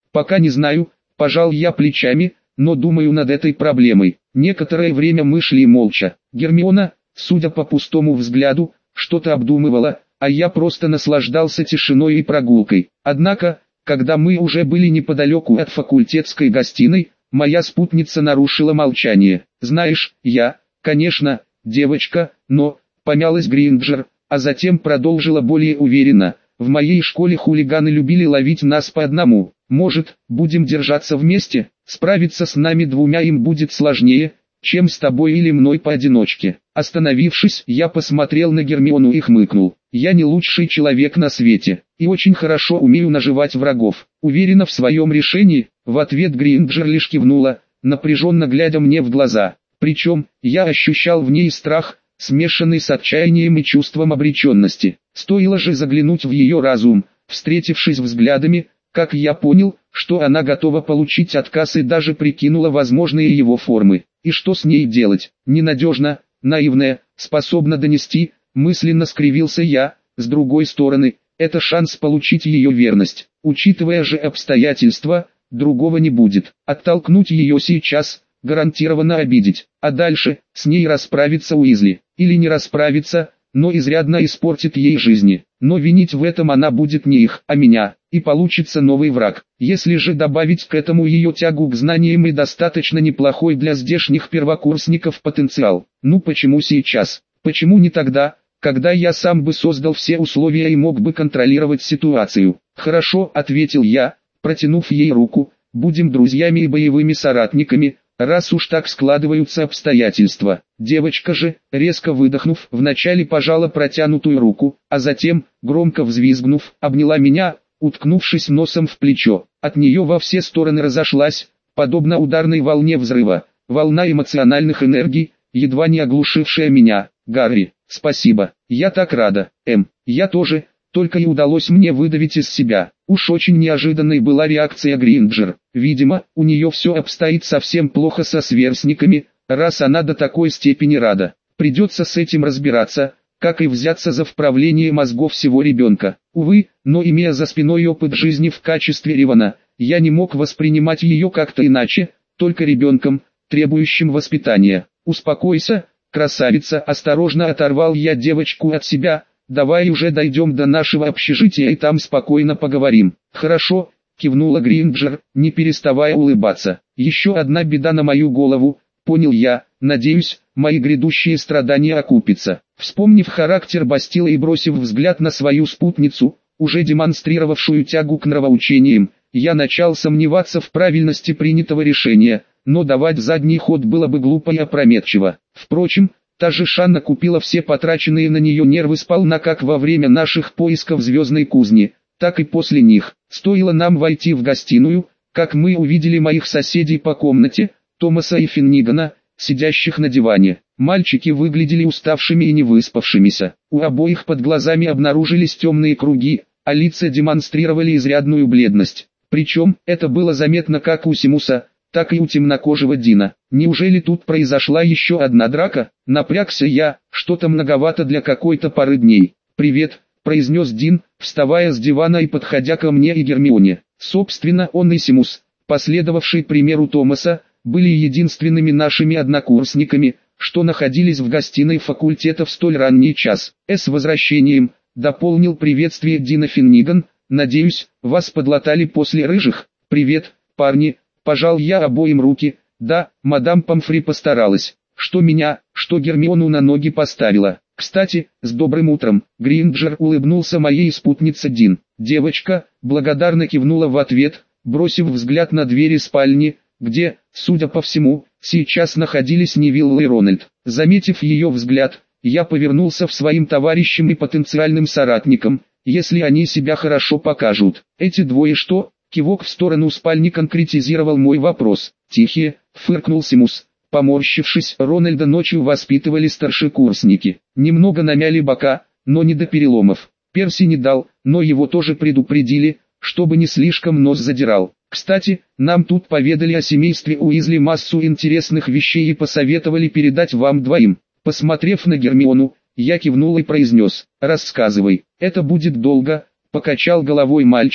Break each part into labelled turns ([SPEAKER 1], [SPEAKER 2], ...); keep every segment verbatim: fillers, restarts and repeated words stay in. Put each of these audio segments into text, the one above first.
[SPEAKER 1] Пока не знаю, пожал я плечами, но думаю над этой проблемой. Некоторое время мы шли молча. Гермиона, судя по пустому взгляду, что-то обдумывала, а я просто наслаждался тишиной и прогулкой. Однако, когда мы уже были неподалеку от факультетской гостиной, моя спутница нарушила молчание. «Знаешь, я, конечно, девочка, но...» — помялась Гринджер, а затем продолжила более уверенно. «В моей школе хулиганы любили ловить нас по одному. Может, будем держаться вместе? Справиться с нами двумя им будет сложнее, чем с тобой или мной поодиночке». Остановившись, я посмотрел на Гермиону и хмыкнул. «Я не лучший человек на свете, и очень хорошо умею наживать врагов». Уверена в своем решении, в ответ Гринджер лишь кивнула, напряженно глядя мне в глаза. Причем, я ощущал в ней страх, смешанный с отчаянием и чувством обреченности. Стоило же заглянуть в ее разум, встретившись взглядами, как я понял, что она готова получить отказ и даже прикинула возможные его формы. И что с ней делать? Ненадежна, наивная, способна донести, мысленно скривился я. С другой стороны, это шанс получить ее верность. Учитывая же обстоятельства, другого не будет. Оттолкнуть ее сейчас, гарантированно обидеть. А дальше, с ней расправиться Уизли. Или не расправиться, но изрядно испортит ей жизни. Но винить в этом она будет не их, а меня, и получится новый враг. Если же добавить к этому ее тягу к знаниям и достаточно неплохой для здешних первокурсников потенциал. Ну почему сейчас? Почему не тогда, когда я сам бы создал все условия и мог бы контролировать ситуацию? «Хорошо», — ответил я, протянув ей руку, — «будем друзьями и боевыми соратниками, раз уж так складываются обстоятельства». Девочка же, резко выдохнув, вначале пожала протянутую руку, а затем, громко взвизгнув, обняла меня, уткнувшись носом в плечо. От нее во все стороны разошлась, подобно ударной волне взрыва, волна эмоциональных энергий, едва не оглушившая меня. «Гарри, спасибо, я так рада, Эм, я тоже», только и удалось мне выдавить из себя. Уж очень неожиданной была реакция Гринджер. Видимо, у нее все обстоит совсем плохо со сверстниками, раз она до такой степени рада. Придется с этим разбираться, как и взяться за вправление мозгов всего ребенка. Увы, но имея за спиной опыт жизни в качестве Ривана, я не мог воспринимать ее как-то иначе, только ребенком, требующим воспитания. «Успокойся, красавица», — осторожно оторвал я девочку от себя. «Давай уже дойдем до нашего общежития и там спокойно поговорим». «Хорошо», — кивнула Гринджер, не переставая улыбаться. «Еще одна беда на мою голову», — понял я. «Надеюсь, мои грядущие страдания окупятся». Вспомнив характер Бастила и бросив взгляд на свою спутницу, уже демонстрировавшую тягу к нравоучениям, я начал сомневаться в правильности принятого решения, но давать задний ход было бы глупо и опрометчиво. Впрочем, та же Шанна купила все потраченные на нее нервы сполна как во время наших поисков звездной кузни, так и после них. Стоило нам войти в гостиную, как мы увидели моих соседей по комнате, Томаса и Финнигана, сидящих на диване. Мальчики выглядели уставшими и невыспавшимися. У обоих под глазами обнаружились темные круги, а лица демонстрировали изрядную бледность. Причем, это было заметно как у Симуса, так и у темнокожего Дина. Неужели тут произошла еще одна драка? Напрягся я, что-то многовато для какой-то пары дней. «Привет», — произнес Дин, вставая с дивана и подходя ко мне и Гермионе. Собственно, он и Симус, последовавший примеру Томаса, были единственными нашими однокурсниками, что находились в гостиной факультета в столь ранний час. «С возвращением», — дополнил приветствие Дина Финниган. «Надеюсь, вас подлатали после рыжих». «Привет, парни», — пожал я обоим руки. «Да, мадам Помфри постаралась, что меня, что Гермиону на ноги поставила. Кстати, с добрым утром», — Гринджер улыбнулся моей спутнице Дин. Девочка благодарно кивнула в ответ, бросив взгляд на двери спальни, где, судя по всему, сейчас находились Невилл и Рональд. Заметив ее взгляд, я повернулся к своим товарищам и потенциальным соратникам. «Если они себя хорошо покажут, эти двое что?» Кивок в сторону спальни конкретизировал мой вопрос. «Тихие», — фыркнул Симус. Поморщившись, Рональда ночью воспитывали старшекурсники. Немного намяли бока, но не до переломов. Перси не дал, но его тоже предупредили, чтобы не слишком нос задирал. «Кстати, нам тут поведали о семействе Уизли массу интересных вещей и посоветовали передать вам двоим». Посмотрев на Гермиону, я кивнул и произнес: «Рассказывай». «Это будет долго», — покачал головой мальчик,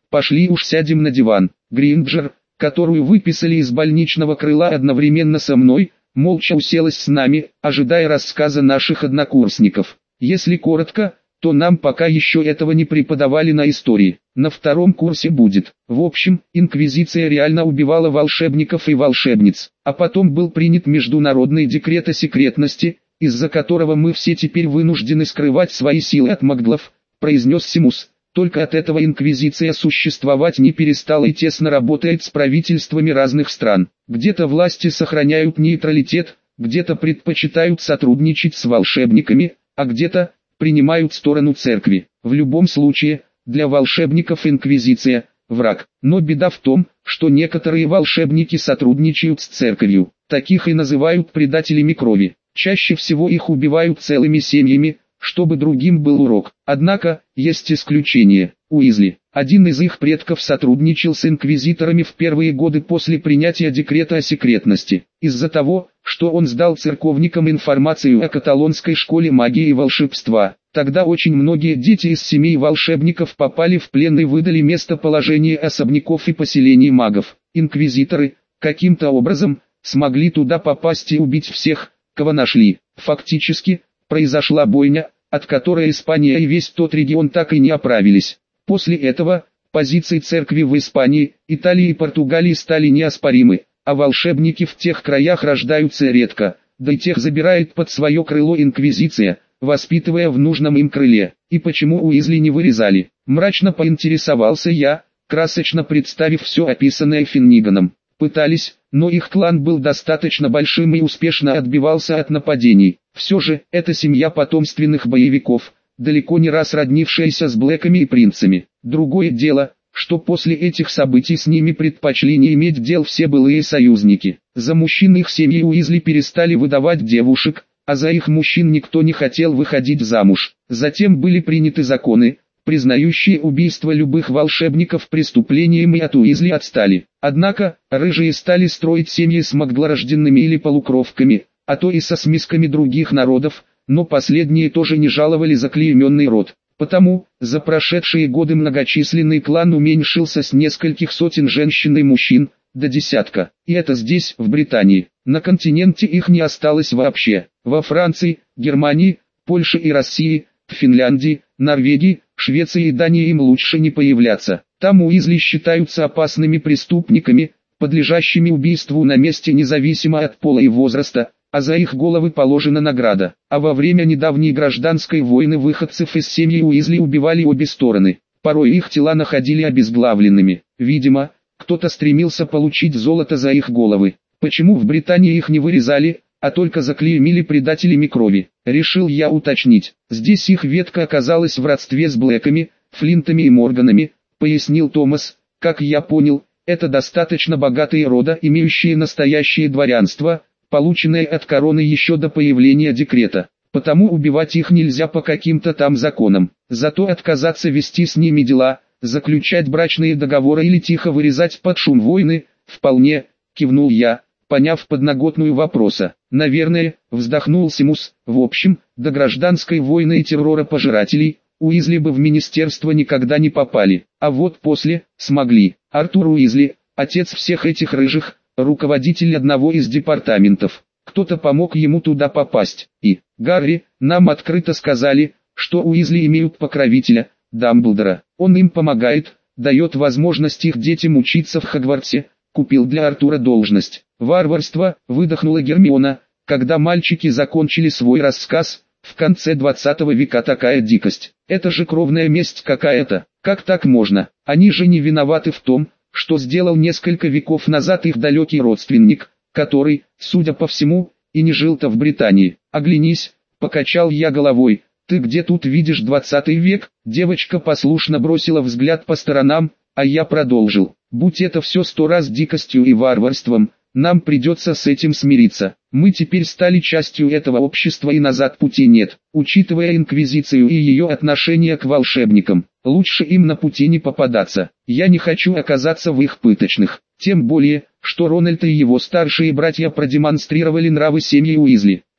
[SPEAKER 1] Пошли уж сядем на диван. Гринджер, которую выписали из больничного крыла одновременно со мной, молча уселась с нами, ожидая рассказа наших однокурсников. Если коротко, то нам пока еще этого не преподавали на истории. На втором курсе будет. В общем, инквизиция реально убивала волшебников и волшебниц. А потом был принят международный декрет о секретности, из-за которого мы все теперь вынуждены скрывать свои силы от маглов, произнес Симус. Только от этого инквизиция существовать не перестала и тесно работает с правительствами разных стран. Где-то власти сохраняют нейтралитет, где-то предпочитают сотрудничать с волшебниками, а где-то принимают сторону церкви. В любом случае, для волшебников инквизиция – враг. Но беда в том, что некоторые волшебники сотрудничают с церковью. Таких и называют предателями крови. Чаще всего их убивают целыми семьями, чтобы другим был урок. Однако, есть исключение. Уизли, один из их предков, сотрудничал с инквизиторами в первые годы после принятия декрета о секретности. Из-за того, что он сдал церковникам информацию о каталонской школе магии и волшебства. Тогда очень многие дети из семей волшебников попали в плен и выдали местоположение особняков и поселений магов. Инквизиторы, каким-то образом, смогли туда попасть и убить всех, кого нашли. Фактически, произошла бойня, от которой Испания и весь тот регион так и не оправились. После этого, позиции церкви в Испании, Италии и Португалии стали неоспоримы, а волшебники в тех краях рождаются редко, да и тех забирает под свое крыло инквизиция, воспитывая в нужном им крыле. И почему Уизли не вырезали? Мрачно поинтересовался я, красочно представив все описанное Финниганом. Пытались, но их клан был достаточно большим и успешно отбивался от нападений. Все же, это семья потомственных боевиков, далеко не раз роднившаяся с Блэками и принцами. Другое дело, что после этих событий с ними предпочли не иметь дел все былые союзники. За мужчин их семьи Уизли перестали выдавать девушек, а за их мужчин никто не хотел выходить замуж. Затем были приняты законы, признающие убийство любых волшебников преступлением, и от Уизли отстали. Однако, рыжие стали строить семьи с маглорожденными или полукровками, а то и со смесками других народов, но последние тоже не жаловали заклейменный род. Потому, за прошедшие годы многочисленный клан уменьшился с нескольких сотен женщин и мужчин, до десятка. И это здесь, в Британии. На континенте их не осталось вообще. Во Франции, Германии, Польше и России, в Финляндии, Норвегии, Швеции и Дании им лучше не появляться. Там Уизли считаются опасными преступниками, подлежащими убийству на месте независимо от пола и возраста, а за их головы положена награда. А во время недавней гражданской войны выходцев из семьи Уизли убивали обе стороны. Порой их тела находили обезглавленными. Видимо, кто-то стремился получить золото за их головы. Почему в Британии их не вырезали, а только заклеймили предателями крови? Решил я уточнить. Здесь их ветка оказалась в родстве с Блэками, Флинтами и Морганами, пояснил Томас. Как я понял, это достаточно богатые рода, имеющие настоящее дворянство, полученное от короны еще до появления декрета. Потому убивать их нельзя по каким-то там законам. Зато отказаться вести с ними дела, заключать брачные договоры или тихо вырезать под шум войны, вполне, кивнул я, поняв подноготную вопроса. Наверное, вздохнул Симус. В общем, до гражданской войны и террора пожирателей, Уизли бы в министерство никогда не попали. А вот после, смогли. Артур Уизли, отец всех этих рыжих, руководитель одного из департаментов. Кто-то помог ему туда попасть. И, Гарри, нам открыто сказали, что Уизли имеют покровителя, Дамблдора. Он им помогает, дает возможность их детям учиться в Хогвартсе, купил для Артура должность. Варварство, выдохнула Гермиона, когда мальчики закончили свой рассказ. В конце двадцатого века такая дикость. Это же кровная месть какая-то. Как так можно? Они же не виноваты в том, что сделал несколько веков назад их далекий родственник, который, судя по всему, и не жил-то в Британии. Оглянись, покачал я головой. Ты где тут видишь двадцатый век? Девочка послушно бросила взгляд по сторонам, а я продолжил. Будь это все сто раз дикостью и варварством, нам придется с этим смириться. Мы теперь стали частью этого общества и назад пути нет. Учитывая инквизицию и ее отношение к волшебникам, лучше им на пути не попадаться. Я не хочу оказаться в их пыточных. Тем более, что Рональд и его старшие братья продемонстрировали нравы семьи Уизли.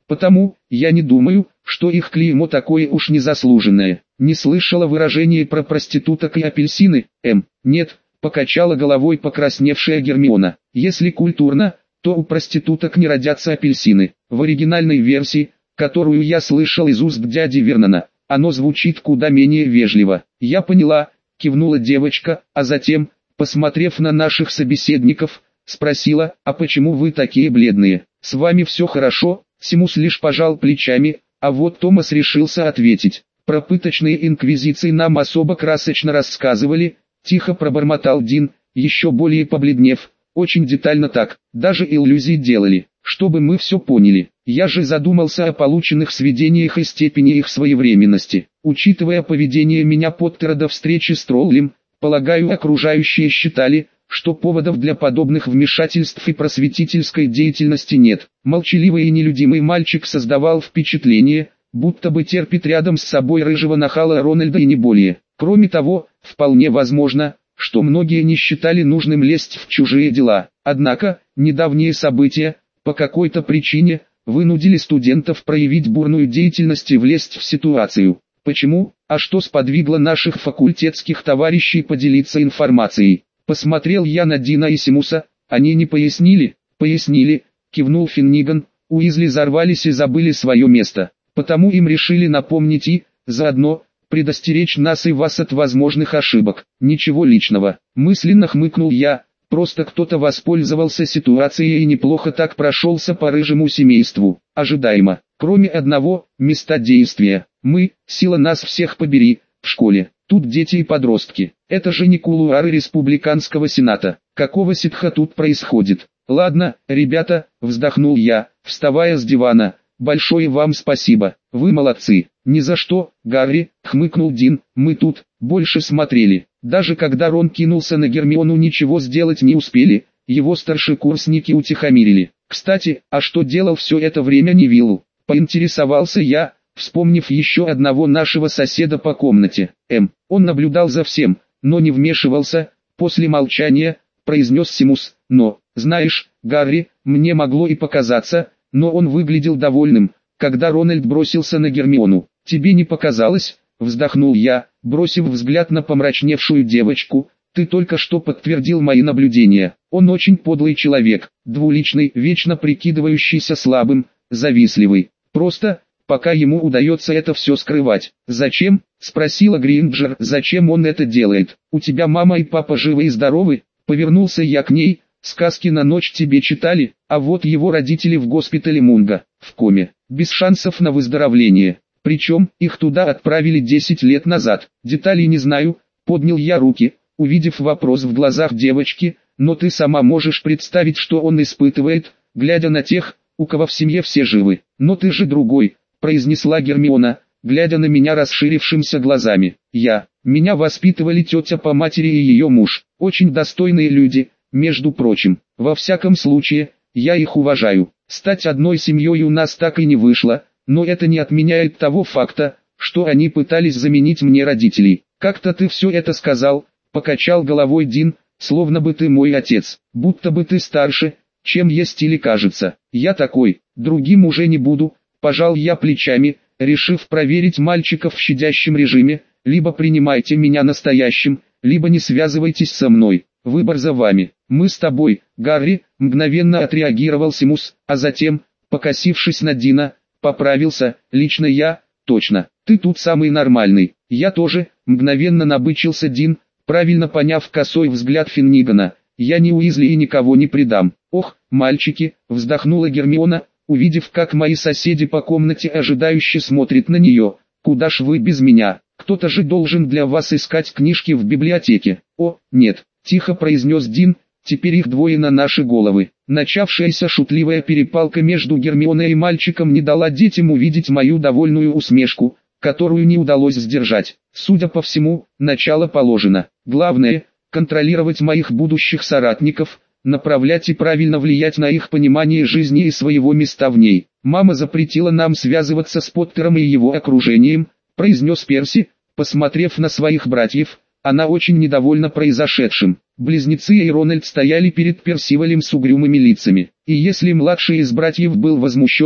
[SPEAKER 1] Потому, я не думаю, что их клеймо такое уж незаслуженное. Не слышала выражения про проституток и апельсины, М. Нет, покачала головой покрасневшая Гермиона. Если культурно, то у проституток не родятся апельсины. В оригинальной версии, которую я слышал из уст дяди Вернона, оно звучит куда менее вежливо. Я поняла, кивнула девочка, а затем, посмотрев на наших собеседников, спросила, а почему вы такие бледные? С вами все хорошо? Симус лишь пожал плечами, а вот Томас решился ответить. Про пыточные инквизиции нам особо красочно рассказывали, тихо пробормотал Дин, еще более побледнев. Очень детально так, даже иллюзии делали, чтобы мы все поняли. Я же задумался о полученных сведениях и степени их своевременности. Учитывая поведение меня Поттера до встречи с троллем, полагаю, окружающие считали, что поводов для подобных вмешательств и просветительской деятельности нет. Молчаливый и нелюдимый мальчик создавал впечатление, будто бы терпит рядом с собой рыжего нахала Рональда и не более. Кроме того, вполне возможно, что многие не считали нужным лезть в чужие дела. Однако, недавние события, по какой-то причине, вынудили студентов проявить бурную деятельность и влезть в ситуацию. Почему, а что сподвигло наших факультетских товарищей поделиться информацией? Посмотрел я на Дина и Симуса, они не пояснили, пояснили, кивнул Финниган, Уизли взорвались и забыли свое место, потому им решили напомнить и, заодно, предостеречь нас и вас от возможных ошибок. Ничего личного, мысленно хмыкнул я, просто кто-то воспользовался ситуацией и неплохо так прошелся по рыжему семейству. Ожидаемо, кроме одного, места действия. Мы, сила нас всех побери, в школе. Тут дети и подростки. Это же не кулуары республиканского сената. Какого ситха тут происходит? Ладно, ребята, вздохнул я, вставая с дивана. Большое вам спасибо, вы молодцы. Ни за что, Гарри, хмыкнул Дин, мы тут, больше смотрели. Даже когда Рон кинулся на Гермиону, ничего сделать не успели, его старшекурсники утихомирили. Кстати, а что делал все это время Невиллу? Поинтересовался я, вспомнив еще одного нашего соседа по комнате. М. Он наблюдал за всем, но не вмешивался. После молчания, произнес Симус, но, знаешь, Гарри, мне могло и показаться, но он выглядел довольным, когда Рональд бросился на Гермиону. Тебе не показалось? Вздохнул я, бросив взгляд на помрачневшую девочку. Ты только что подтвердил мои наблюдения. Он очень подлый человек, двуличный, вечно прикидывающийся слабым, завистливый. Просто, пока ему удается это все скрывать. «Зачем?» – спросила Гринджер. «Зачем он это делает? У тебя мама и папа живы и здоровы?» Повернулся я к ней. «Сказки на ночь тебе читали, а вот его родители в госпитале Мунга, в коме, без шансов на выздоровление. Причем, их туда отправили десять лет назад. Деталей не знаю», – поднял я руки, увидев вопрос в глазах девочки, «но ты сама можешь представить, что он испытывает, глядя на тех, у кого в семье все живы. Но ты же другой», – произнесла Гермиона, глядя на меня расширившимся глазами. «Я, меня воспитывали тетя по матери и ее муж, очень достойные люди, между прочим. Во всяком случае, я их уважаю. Стать одной семьей у нас так и не вышло, но это не отменяет того факта, что они пытались заменить мне родителей. Как-то ты все это сказал», – покачал головой Дин, «словно бы ты мой отец, будто бы ты старше, чем есть или кажется. Я такой, другим уже не буду», – пожал я плечами, решив проверить мальчиков в щадящем режиме. «Либо принимайте меня настоящим, либо не связывайтесь со мной. Выбор за вами. Мы с тобой, Гарри», – мгновенно отреагировал Симус, а затем, покосившись на Дина, поправился, «лично я, точно, ты тут самый нормальный». «Я тоже», – мгновенно набычился Дин, правильно поняв косой взгляд Финнигана. «Я не Уизли и никого не предам». «Ох, мальчики», – вздохнула Гермиона, увидев, как мои соседи по комнате ожидающе смотрят на нее. «Куда ж вы без меня? Кто-то же должен для вас искать книжки в библиотеке». «О, нет», – тихо произнес Дин, «теперь их двое на наши головы». Начавшаяся шутливая перепалка между Гермионой и мальчиком не дала детям увидеть мою довольную усмешку, которую не удалось сдержать. Судя по всему, начало положено. Главное – контролировать моих будущих соратников, направлять и правильно влиять на их понимание жизни и своего места в ней. «Мама запретила нам связываться с Поттером и его окружением», – произнес Перси, посмотрев на своих братьев. Она очень недовольна произошедшим. Близнецы и Рональд стояли перед Персивалем с угрюмыми лицами. И если младший из братьев был возмущен,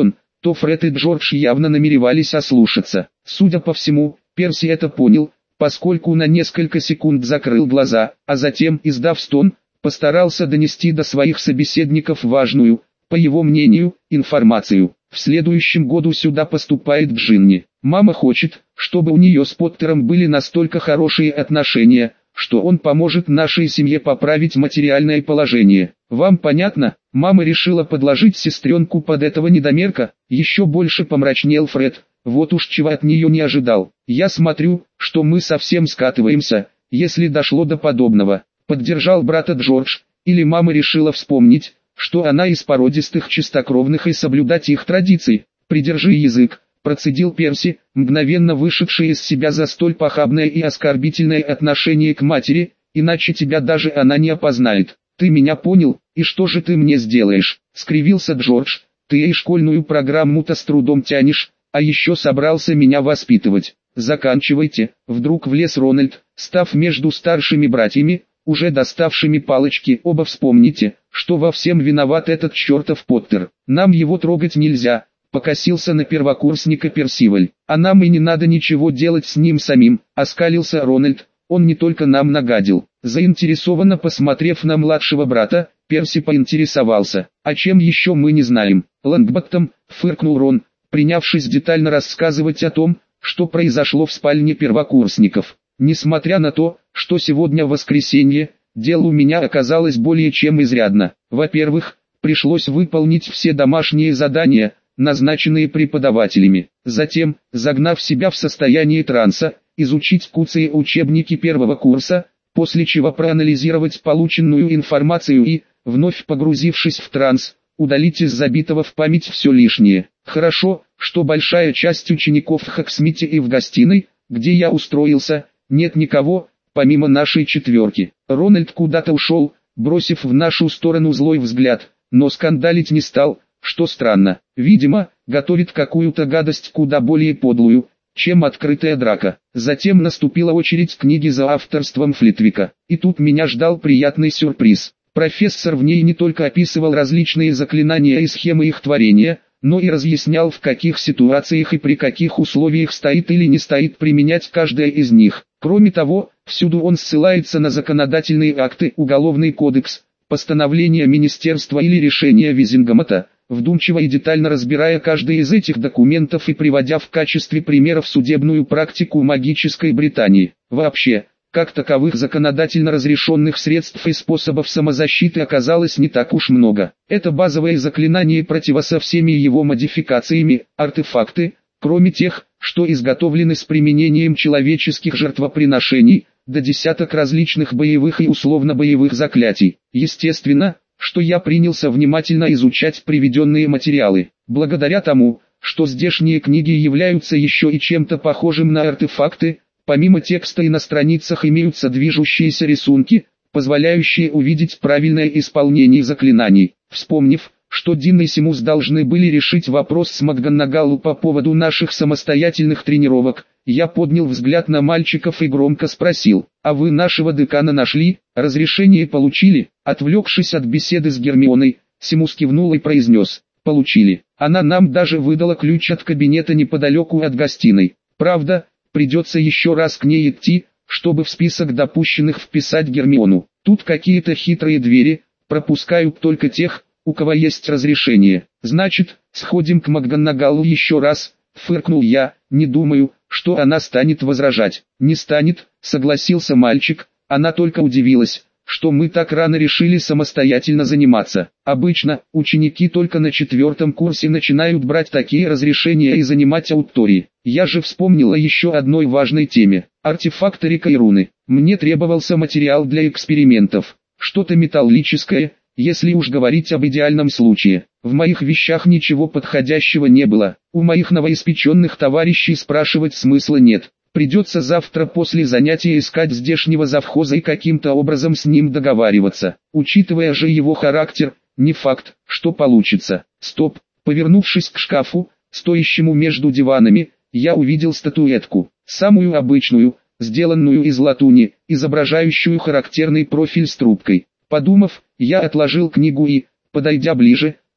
[SPEAKER 1] то Фред и Джордж явно намеревались ослушаться. Судя по всему, Перси это понял, поскольку на несколько секунд закрыл глаза, а затем, издав стон, постарался донести до своих собеседников важную, по его мнению, информацию. В следующем году сюда поступает Джинни. Мама хочет, чтобы у нее с Поттером были настолько хорошие отношения, что он поможет нашей семье поправить материальное положение. Вам понятно? Мама решила подложить сестренку под этого недомерка. Еще больше помрачнел Фред. Вот уж чего от нее не ожидал. Я смотрю, что мы совсем скатываемся, если дошло до подобного. Поддержал брата Джордж. Или мама решила вспомнить, что она из породистых чистокровных и соблюдать их традиции. Придержи язык, процедил Перси, мгновенно вышедший из себя за столь похабное и оскорбительное отношение к матери, иначе тебя даже она не опознает. Ты меня понял, и что же ты мне сделаешь? Скривился Джордж, ты и школьную программу-то с трудом тянешь, а еще собрался меня воспитывать. Заканчивайте, вдруг влез Рональд, став между старшими братьями, уже доставшими палочки. Оба вспомните, что во всем виноват этот чертов Поттер. Нам его трогать нельзя. Покосился на первокурсника Персиваль. А нам и не надо ничего делать с ним самим, оскалился Рональд. Он не только нам нагадил. Заинтересованно посмотрев на младшего брата, Перси поинтересовался. А чем еще мы не знаем? Лонгботтом, фыркнул Рон, принявшись детально рассказывать о том, что произошло в спальне первокурсников. Несмотря на то, что сегодня воскресенье, дел у меня оказалось более чем изрядно. Во-первых, пришлось выполнить все домашние задания, назначенные преподавателями. Затем, загнав себя в состояние транса, изучить куцые учебники первого курса, после чего проанализировать полученную информацию и, вновь погрузившись в транс, удалить из забитого в память все лишнее. Хорошо, что большая часть учеников в Хоксмите и в гостиной, где я устроился, нет никого, помимо нашей четверки. Рональд куда-то ушел, бросив в нашу сторону злой взгляд, но скандалить не стал, что странно. Видимо, готовит какую-то гадость куда более подлую, чем открытая драка. Затем наступила очередь книги за авторством Флитвика. И тут меня ждал приятный сюрприз. Профессор в ней не только описывал различные заклинания и схемы их творения, но и разъяснял, в каких ситуациях и при каких условиях стоит или не стоит применять каждая из них. Кроме того, всюду он ссылается на законодательные акты, уголовный кодекс, постановление министерства или решение Визингамата, вдумчиво и детально разбирая каждый из этих документов и приводя в качестве примеров судебную практику магической Британии. Вообще, как таковых законодательно разрешенных средств и способов самозащиты оказалось не так уж много. Это базовые заклинания протива со всеми его модификациями, артефакты, кроме тех, что изготовлены с применением человеческих жертвоприношений, до десяток различных боевых и условно-боевых заклятий. Естественно, что я принялся внимательно изучать приведенные материалы. Благодаря тому, что здешние книги являются еще и чем-то похожим на артефакты, помимо текста и на страницах имеются движущиеся рисунки, позволяющие увидеть правильное исполнение заклинаний. Вспомнив, что Дин и Симус должны были решить вопрос с МакГонагалл по поводу наших самостоятельных тренировок, я поднял взгляд на мальчиков и громко спросил: «А вы нашего декана нашли, разрешение получили?» Отвлекшись от беседы с Гермионой, Симус кивнул и произнес: «Получили. Она нам даже выдала ключ от кабинета неподалеку от гостиной. Правда, придется еще раз к ней идти, чтобы в список допущенных вписать Гермиону. Тут какие-то хитрые двери, пропускают только тех, у кого есть разрешение. Значит, сходим к МакГонагалл еще раз», — фыркнул я. «Не думаю, что она станет возражать». «Не станет», — согласился мальчик, — «она только удивилась, что мы так рано решили самостоятельно заниматься. Обычно, ученики только на четвертом курсе начинают брать такие разрешения и занимать аудитории. Я же вспомнила еще одной важной теме – артефакторика и руны. Мне требовался материал для экспериментов, что-то металлическое, если уж говорить об идеальном случае. В моих вещах ничего подходящего не было. У моих новоиспеченных товарищей спрашивать смысла нет. Придется завтра после занятия искать здешнего завхоза и каким-то образом с ним договариваться. Учитывая же его характер, не факт, что получится. Стоп. Повернувшись к шкафу, стоящему между диванами, я увидел статуэтку. Самую обычную, сделанную из латуни, изображающую характерный профиль с трубкой. Подумав, я отложил книгу и, подойдя ближе,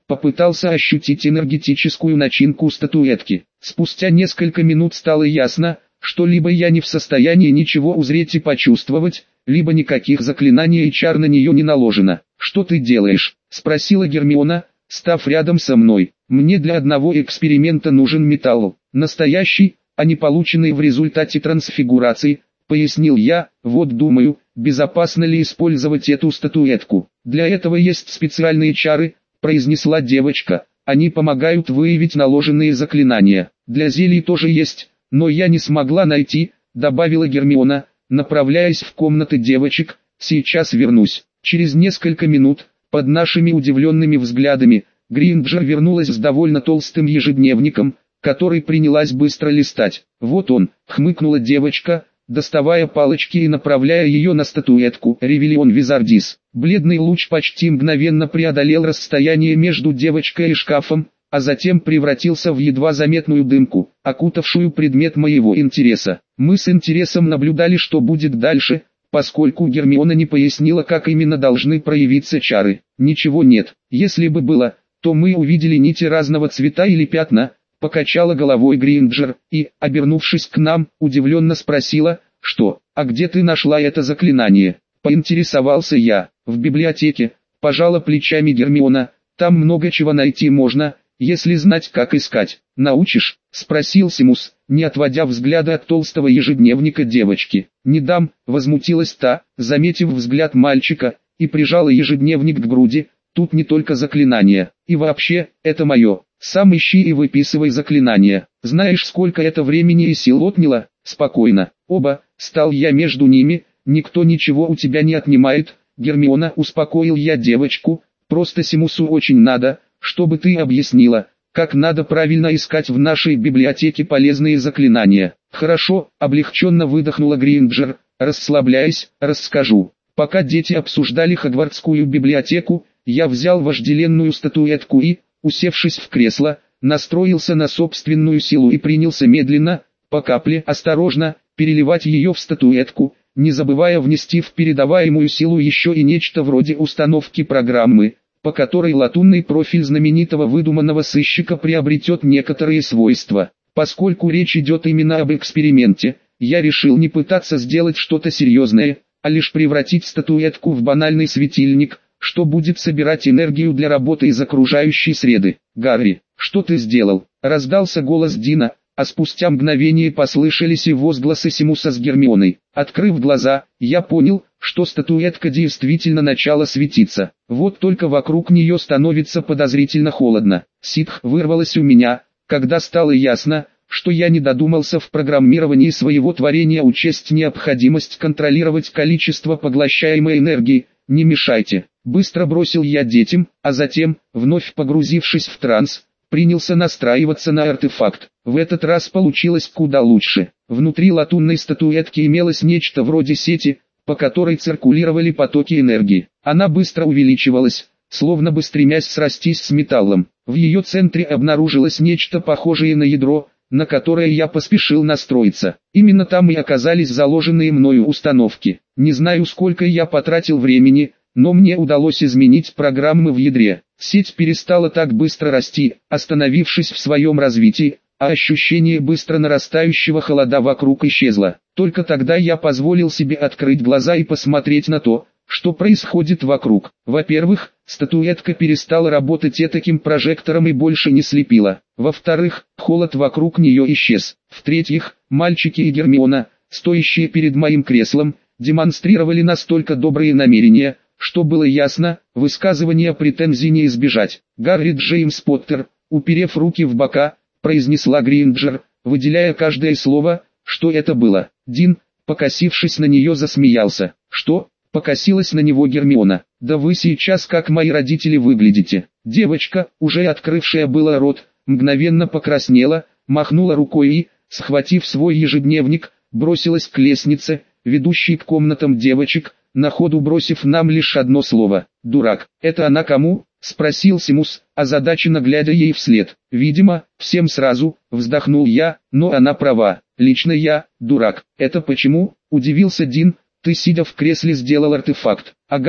[SPEAKER 1] попытался ощутить энергетическую начинку статуэтки. Спустя несколько минут стало ясно, что либо я не в состоянии ничего узреть и почувствовать, либо никаких заклинаний и чар на нее не наложено. «Что ты делаешь?» – спросила Гермиона, став рядом со мной. «Мне для одного эксперимента нужен металл. Настоящий, а не полученный в результате трансфигурации», – пояснил я. «Вот думаю, безопасно ли использовать эту статуэтку. Для этого есть специальные чары», – произнесла девочка. «Они помогают выявить наложенные заклинания. Для зелий тоже есть, но я не смогла найти», – добавила Гермиона, направляясь в комнаты девочек. «Сейчас вернусь». Через несколько минут, под нашими удивленными взглядами, Гринджер вернулась с довольно толстым ежедневником, который принялась быстро листать. «Вот он», — хмыкнула девочка, доставая палочки и направляя ее на статуэтку «Ревелион Визардис». Бледный луч почти мгновенно преодолел расстояние между девочкой и шкафом, а затем превратился в едва заметную дымку, окутавшую предмет моего интереса. Мы с интересом наблюдали, что будет дальше, поскольку Гермиона не пояснила, как именно должны проявиться чары. «Ничего нет. Если бы было, то мы увидели нити разного цвета или пятна», — покачала головой Гринджер, и, обернувшись к нам, удивленно спросила: «Что? А где ты нашла это заклинание?» Поинтересовался я. «В библиотеке», — пожала плечами Гермиона. «Там много чего найти можно, если знать, как искать». «Научишь?» — спросил Симус, не отводя взгляда от толстого ежедневника девочки. «Не дам», — возмутилась та, заметив взгляд мальчика, и прижала ежедневник к груди. «Тут не только заклинания. И вообще, это мое. Сам ищи и выписывай заклинания. Знаешь, сколько это времени и сил отняло?» «Спокойно. Оба», — стал я между ними. «Никто ничего у тебя не отнимает». «Гермиона», — успокоил я девочку, — «просто Симусу очень надо, чтобы ты объяснила, как надо правильно искать в нашей библиотеке полезные заклинания». «Хорошо», — облегченно выдохнула Гринджер, расслабляясь, «расскажу». Пока дети обсуждали Хогвартскую библиотеку, я взял вожделенную статуэтку и, усевшись в кресло, настроился на собственную силу и принялся медленно, по капле, осторожно, переливать ее в статуэтку, не забывая внести в передаваемую силу еще и нечто вроде установки программы, по которой латунный профиль знаменитого выдуманного сыщика приобретет некоторые свойства. Поскольку речь идет именно об эксперименте, я решил не пытаться сделать что-то серьезное, а лишь превратить статуэтку в банальный светильник, что будет собирать энергию для работы из окружающей среды. «Гарри, что ты сделал?» — раздался голос Дина, а спустя мгновение послышались и возгласы Симуса с Гермионой. Открыв глаза, я понял, что статуэтка действительно начала светиться. Вот только вокруг нее становится подозрительно холодно. Ситх вырвалось у меня, когда стало ясно, что я не додумался в программировании своего творения учесть необходимость контролировать количество поглощаемой энергии. «Не мешайте», — быстро бросил я детям, а затем, вновь погрузившись в транс, принялся настраиваться на артефакт. В этот раз получилось куда лучше. Внутри латунной статуэтки имелось нечто вроде сети, по которой циркулировали потоки энергии. Она быстро увеличивалась, словно бы стремясь срастись с металлом. В ее центре обнаружилось нечто похожее на ядро, на которое я поспешил настроиться. Именно там и оказались заложенные мною установки. Не знаю, сколько я потратил времени, но мне удалось изменить программы в ядре. Сеть перестала так быстро расти, остановившись в своем развитии, а ощущение быстро нарастающего холода вокруг исчезло. Только тогда я позволил себе открыть глаза и посмотреть на то, что происходит вокруг. Во-первых, статуэтка перестала работать этаким прожектором и больше не слепила. Во-вторых, холод вокруг нее исчез. В-третьих, мальчики и Гермиона, стоящие перед моим креслом, демонстрировали настолько добрые намерения, что было ясно, высказывания претензий не избежать. «Гарри Джеймс Поттер», уперев руки в бока, произнесла Гринджер, выделяя каждое слово, что это было. Дин, покосившись на нее, засмеялся. «Что?» — покосилась на него Гермиона. «Да вы сейчас как мои родители выглядите». Девочка, уже открывшая было рот, мгновенно покраснела, махнула рукой и, схватив свой ежедневник, бросилась к лестнице, ведущей к комнатам девочек, на ходу бросив нам лишь одно слово: «Дурак». «Это она кому?» — спросил Симус, озадаченно глядя ей вслед. «Видимо, всем сразу», — вздохнул я, «но она права. Лично я, дурак». «Это почему?» — удивился Дин. «Ты, сидя в кресле, сделал артефакт». «Ага», —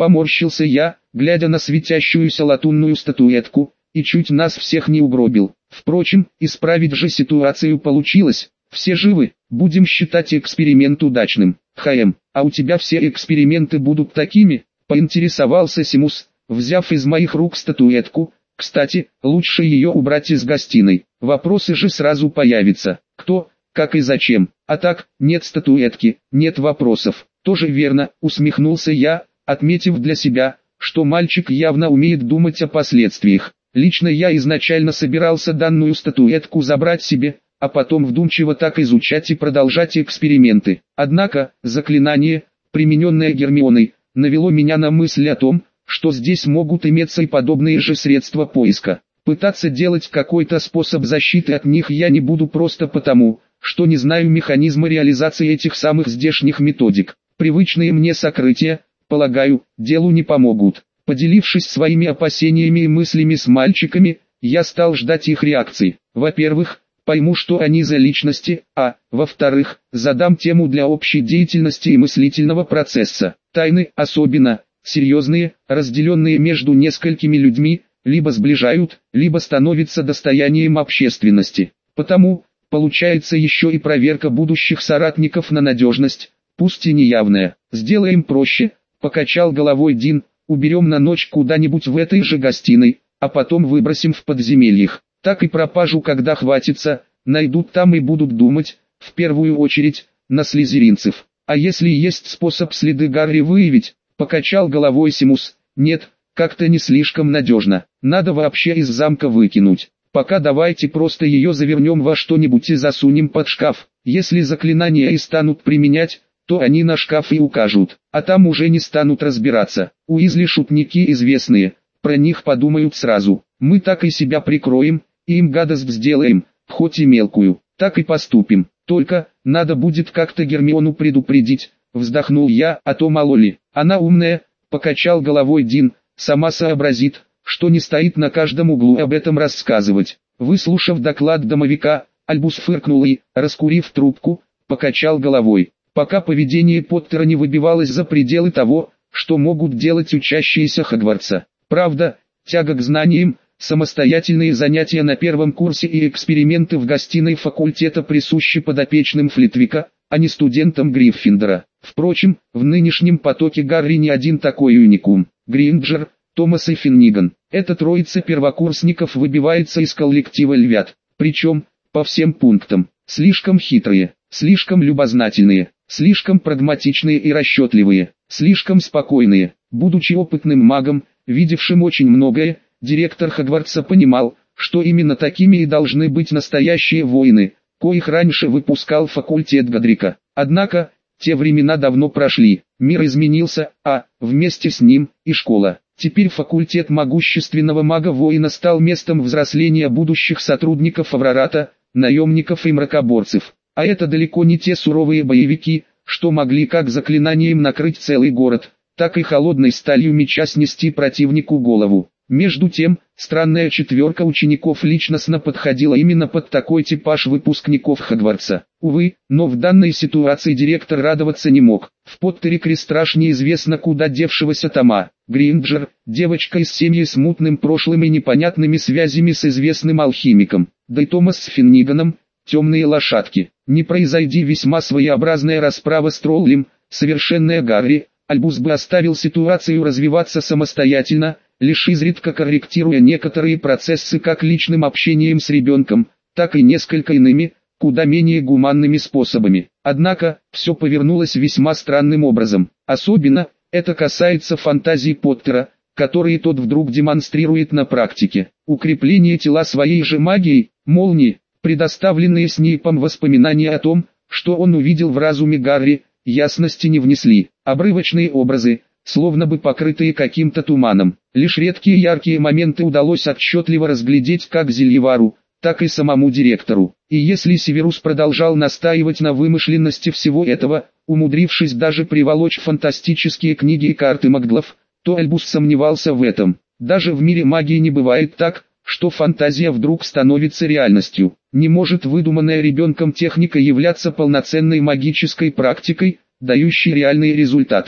[SPEAKER 1] Поморщился я, глядя на светящуюся латунную статуэтку, и чуть нас всех не угробил. Впрочем, исправить же ситуацию получилось. Все живы, будем считать эксперимент удачным. ХМ, а у тебя все эксперименты будут такими? Поинтересовался Симус, взяв из моих рук статуэтку. Кстати, лучше ее убрать из гостиной. Вопросы же сразу появятся. Кто, как и зачем. А так, нет статуэтки, нет вопросов. Тоже верно, усмехнулся я, отметив для себя, что мальчик явно умеет думать о последствиях. Лично я изначально собирался данную статуэтку забрать себе, а потом вдумчиво так изучать и продолжать эксперименты. Однако, заклинание, примененное Гермионой, навело меня на мысль о том, что здесь могут иметься и подобные же средства поиска. Пытаться делать какой-то способ защиты от них я не буду просто потому, что не знаю механизма реализации этих самых здешних методик. Привычные мне сокрытия, полагаю, делу не помогут. Поделившись своими опасениями и мыслями с мальчиками, я стал ждать их реакции. Во-первых, пойму, что они за личности, а, во-вторых, задам тему для общей деятельности и мыслительного процесса. Тайны, особенно, серьезные, разделенные между несколькими людьми, либо сближают, либо становятся достоянием общественности. Потому, получается еще и проверка будущих соратников на надежность, пусть и неявная. Сделаем проще, покачал головой Дин, уберем на ночь куда-нибудь в этой же гостиной, а потом выбросим в подземельях. Так и пропажу когда хватится, найдут там и будут думать, в первую очередь, на слизеринцев. А если есть способ следы Гарри выявить, покачал головой Симус, нет, как-то не слишком надежно, надо вообще из замка выкинуть. Пока давайте просто ее завернем во что-нибудь и засунем под шкаф. Если заклинания и станут применять, то они на шкаф и укажут, а там уже не станут разбираться. Уизли шутники известные, про них подумают сразу. Мы так и себя прикроем, и им гадость сделаем, хоть и мелкую. Так и поступим. Только, надо будет как-то Гермиону предупредить, вздохнул я, а то мало ли. Она умная, покачал головой Дин, сама сообразит, что не стоит на каждом углу об этом рассказывать. Выслушав доклад домовика, Альбус фыркнул и, раскурив трубку, покачал головой. Пока поведение Поттера не выбивалось за пределы того, что могут делать учащиеся Хогвартса. Правда, тяга к знаниям, самостоятельные занятия на первом курсе и эксперименты в гостиной факультета присущи подопечным Флитвика, а не студентам Гриффиндора. Впрочем, в нынешнем потоке Гарри не один такой уникум. Гринджер, Томас и Финниган. Эта троица первокурсников выбивается из коллектива львят. Причем, по всем пунктам, слишком хитрые, слишком любознательные, слишком прагматичные и расчетливые, слишком спокойные. Будучи опытным магом, видевшим очень многое, директор Хогвартса понимал, что именно такими и должны быть настоящие воины, коих раньше выпускал факультет Годрика. Однако, те времена давно прошли, мир изменился, а, вместе с ним, и школа. Теперь факультет могущественного мага-воина стал местом взросления будущих сотрудников Аврората, наемников и мракоборцев. А это далеко не те суровые боевики, что могли как заклинанием накрыть целый город, так и холодной сталью меча снести противнику голову. Между тем, странная четверка учеников личностно подходила именно под такой типаж выпускников Хогвартса. Увы, но в данной ситуации директор радоваться не мог. В Поттере Крестраж неизвестно куда девшегося Тома. Гринджер, девочка из семьи с мутным прошлым и непонятными связями с известным алхимиком. Да и Томас с Финниганом, темные лошадки. Не произойди весьма своеобразная расправа с троллем, совершенная Гарри, Альбус бы оставил ситуацию развиваться самостоятельно, лишь изредка корректируя некоторые процессы как личным общением с ребенком, так и несколько иными, куда менее гуманными способами. Однако, все повернулось весьма странным образом. Особенно, это касается фантазий Поттера, которые тот вдруг демонстрирует на практике. Укрепление тела своей же магией, молнии, предоставленные Снейпом воспоминания о том, что он увидел в разуме Гарри, ясности не внесли. Обрывочные образы, словно бы покрытые каким-то туманом. Лишь редкие яркие моменты удалось отчетливо разглядеть как Зельевару, так и самому директору. И если Северус продолжал настаивать на вымышленности всего этого, умудрившись даже приволочь фантастические книги и карты маглов, то Альбус сомневался в этом. Даже в мире магии не бывает так, что фантазия вдруг становится реальностью. Не может выдуманная ребенком техника являться полноценной магической практикой, дающей реальные результаты.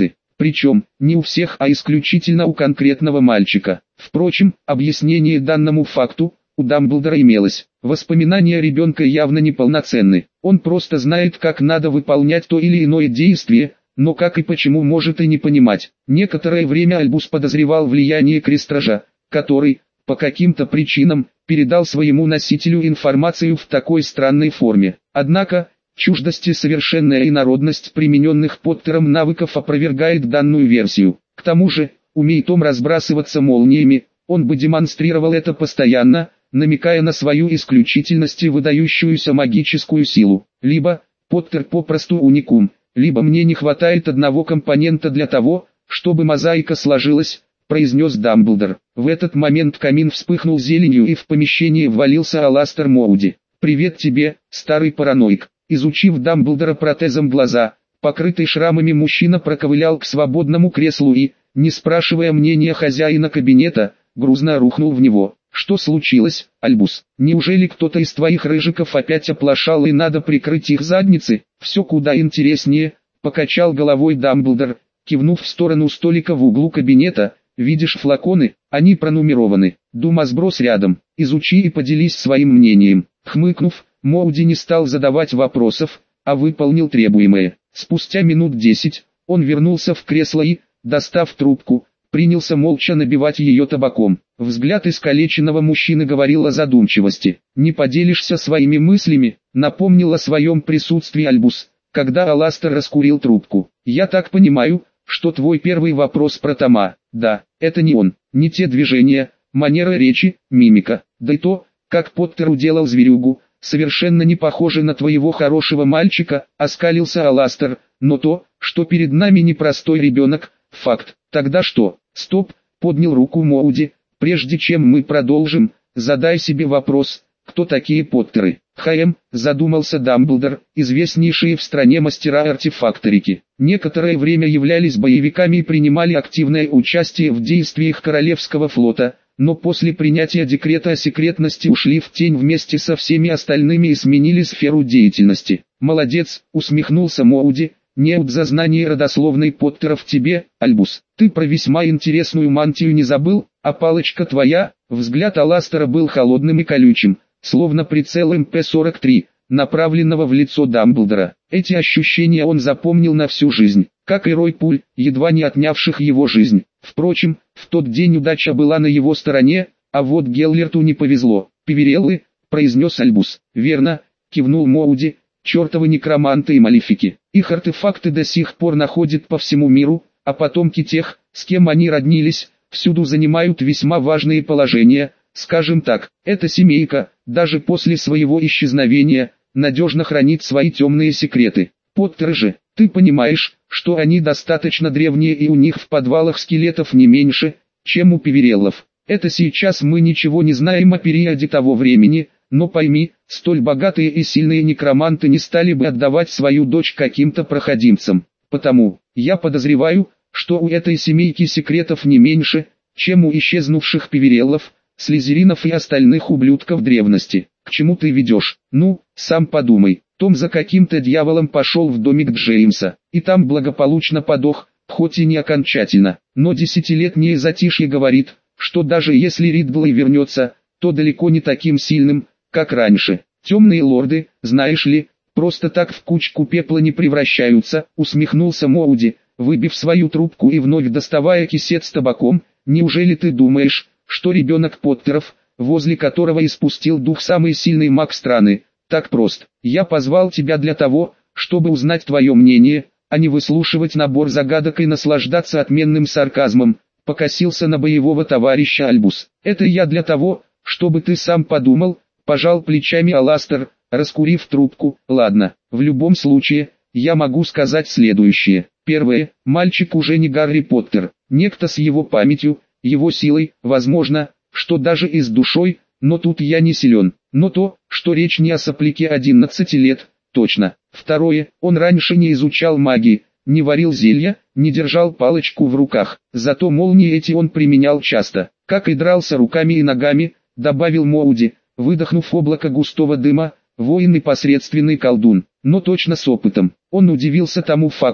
[SPEAKER 1] Причем, не у всех, а исключительно у конкретного мальчика. Впрочем, объяснение данному факту у Дамблдора имелось. Воспоминания ребенка явно неполноценны. Он просто знает, как надо выполнять то или иное действие, но как и почему может и не понимать. Некоторое время Альбус подозревал влияние Крестража, который, по каким-то причинам, передал своему носителю информацию в такой странной форме. Однако, чуждость и совершенная инородность примененных Поттером навыков опровергает данную версию. К тому же, умей Том разбрасываться молниями, он бы демонстрировал это постоянно, намекая на свою исключительность и выдающуюся магическую силу. Либо, Поттер попросту уникум, либо мне не хватает одного компонента для того, чтобы мозаика сложилась, произнес Дамблдор. В этот момент камин вспыхнул зеленью и в помещение ввалился Аластер Моуди. «Привет тебе, старый параноик». Изучив Дамблдора протезом глаза, покрытый шрамами мужчина проковылял к свободному креслу и, не спрашивая мнения хозяина кабинета, грузно рухнул в него. «Что случилось, Альбус? Неужели кто-то из твоих рыжиков опять оплошал и надо прикрыть их задницы? Все куда интереснее», — покачал головой Дамблдор, кивнув в сторону столика в углу кабинета. «Видишь флаконы? Они пронумерованы. Думасброс рядом. Изучи и поделись своим мнением». Хмыкнув, Моуди не стал задавать вопросов, а выполнил требуемое. Спустя минут десять, он вернулся в кресло и, достав трубку, принялся молча набивать ее табаком. Взгляд искалеченного мужчины говорил о задумчивости. «Не поделишься своими мыслями», — напомнил о своем присутствии Альбус, когда Аластер раскурил трубку. «Я так понимаю, что твой первый вопрос про Тома. Да, это не он, не те движения, манера речи, мимика, да и то, как Поттер уделал зверюгу, совершенно не похоже на твоего хорошего мальчика», — оскалился Аластер. «Но то, что перед нами непростой ребенок, факт. Тогда что?» «Стоп», — поднял руку Моуди. «Прежде чем мы продолжим, задай себе вопрос, кто такие Поттеры?» «Хм», — задумался Дамблдор, известнейшие в стране мастера-артефакторики. Некоторое время являлись боевиками и принимали активное участие в действиях Королевского флота, но после принятия декрета о секретности ушли в тень вместе со всеми остальными и сменили сферу деятельности. «Молодец», — усмехнулся Моуди. «Неуд за знание родословной Поттеров тебе, Альбус. Ты про весьма интересную мантию не забыл, а палочка твоя?» Взгляд Аластера был холодным и колючим, словно прицел эм пэ сорок три, направленного в лицо Дамблдора. Эти ощущения он запомнил на всю жизнь, как и рой пуль, едва не отнявших его жизнь. Впрочем, в тот день удача была на его стороне, а вот Геллерту не повезло. «Пивереллы», — произнес Альбус. «Верно», — кивнул Моуди. «Чертовы некроманты и малефики. Их артефакты до сих пор находят по всему миру, а потомки тех, с кем они роднились, всюду занимают весьма важные положения. Скажем так, эта семейка, даже после своего исчезновения, надежно хранит свои темные секреты. Поттеры же, ты понимаешь, что они достаточно древние и у них в подвалах скелетов не меньше, чем у пивереллов. Это сейчас мы ничего не знаем о периоде того времени, но пойми, столь богатые и сильные некроманты не стали бы отдавать свою дочь каким-то проходимцам. Потому, я подозреваю, что у этой семейки секретов не меньше, чем у исчезнувших пивереллов, слизеринов и остальных ублюдков древности. К чему ты ведешь? Ну, сам подумай. Том за каким-то дьяволом пошел в домик Джеймса, и там благополучно подох, хоть и не окончательно. Но десятилетнее затишье говорит, что даже если Риддлей вернется, то далеко не таким сильным, как раньше. Темные лорды, знаешь ли, просто так в кучку пепла не превращаются, усмехнулся Моуди, выбив свою трубку и вновь доставая кисет с табаком. Неужели ты думаешь, что ребенок Поттеров, возле которого испустил дух самый сильный маг страны, так прост? Я позвал тебя для того, чтобы узнать твое мнение, а не выслушивать набор загадок и наслаждаться отменным сарказмом, покосился на боевого товарища Альбус. Это я для того, чтобы ты сам подумал, пожал плечами Аластер, раскурив трубку. Ладно, в любом случае, я могу сказать следующее. Первое, мальчик уже не Гарри Поттер, некто с его памятью, его силой, возможно, что даже и с душой, но тут я не силен. Но то, что речь не о сопляке одиннадцати лет, точно. Второе, он раньше не изучал магии, не варил зелья, не держал палочку в руках, зато молнии эти он применял часто, как и дрался руками и ногами, добавил Моуди, выдохнув облако густого дыма. Воин и посредственный колдун, но точно с опытом. Он удивился тому факту,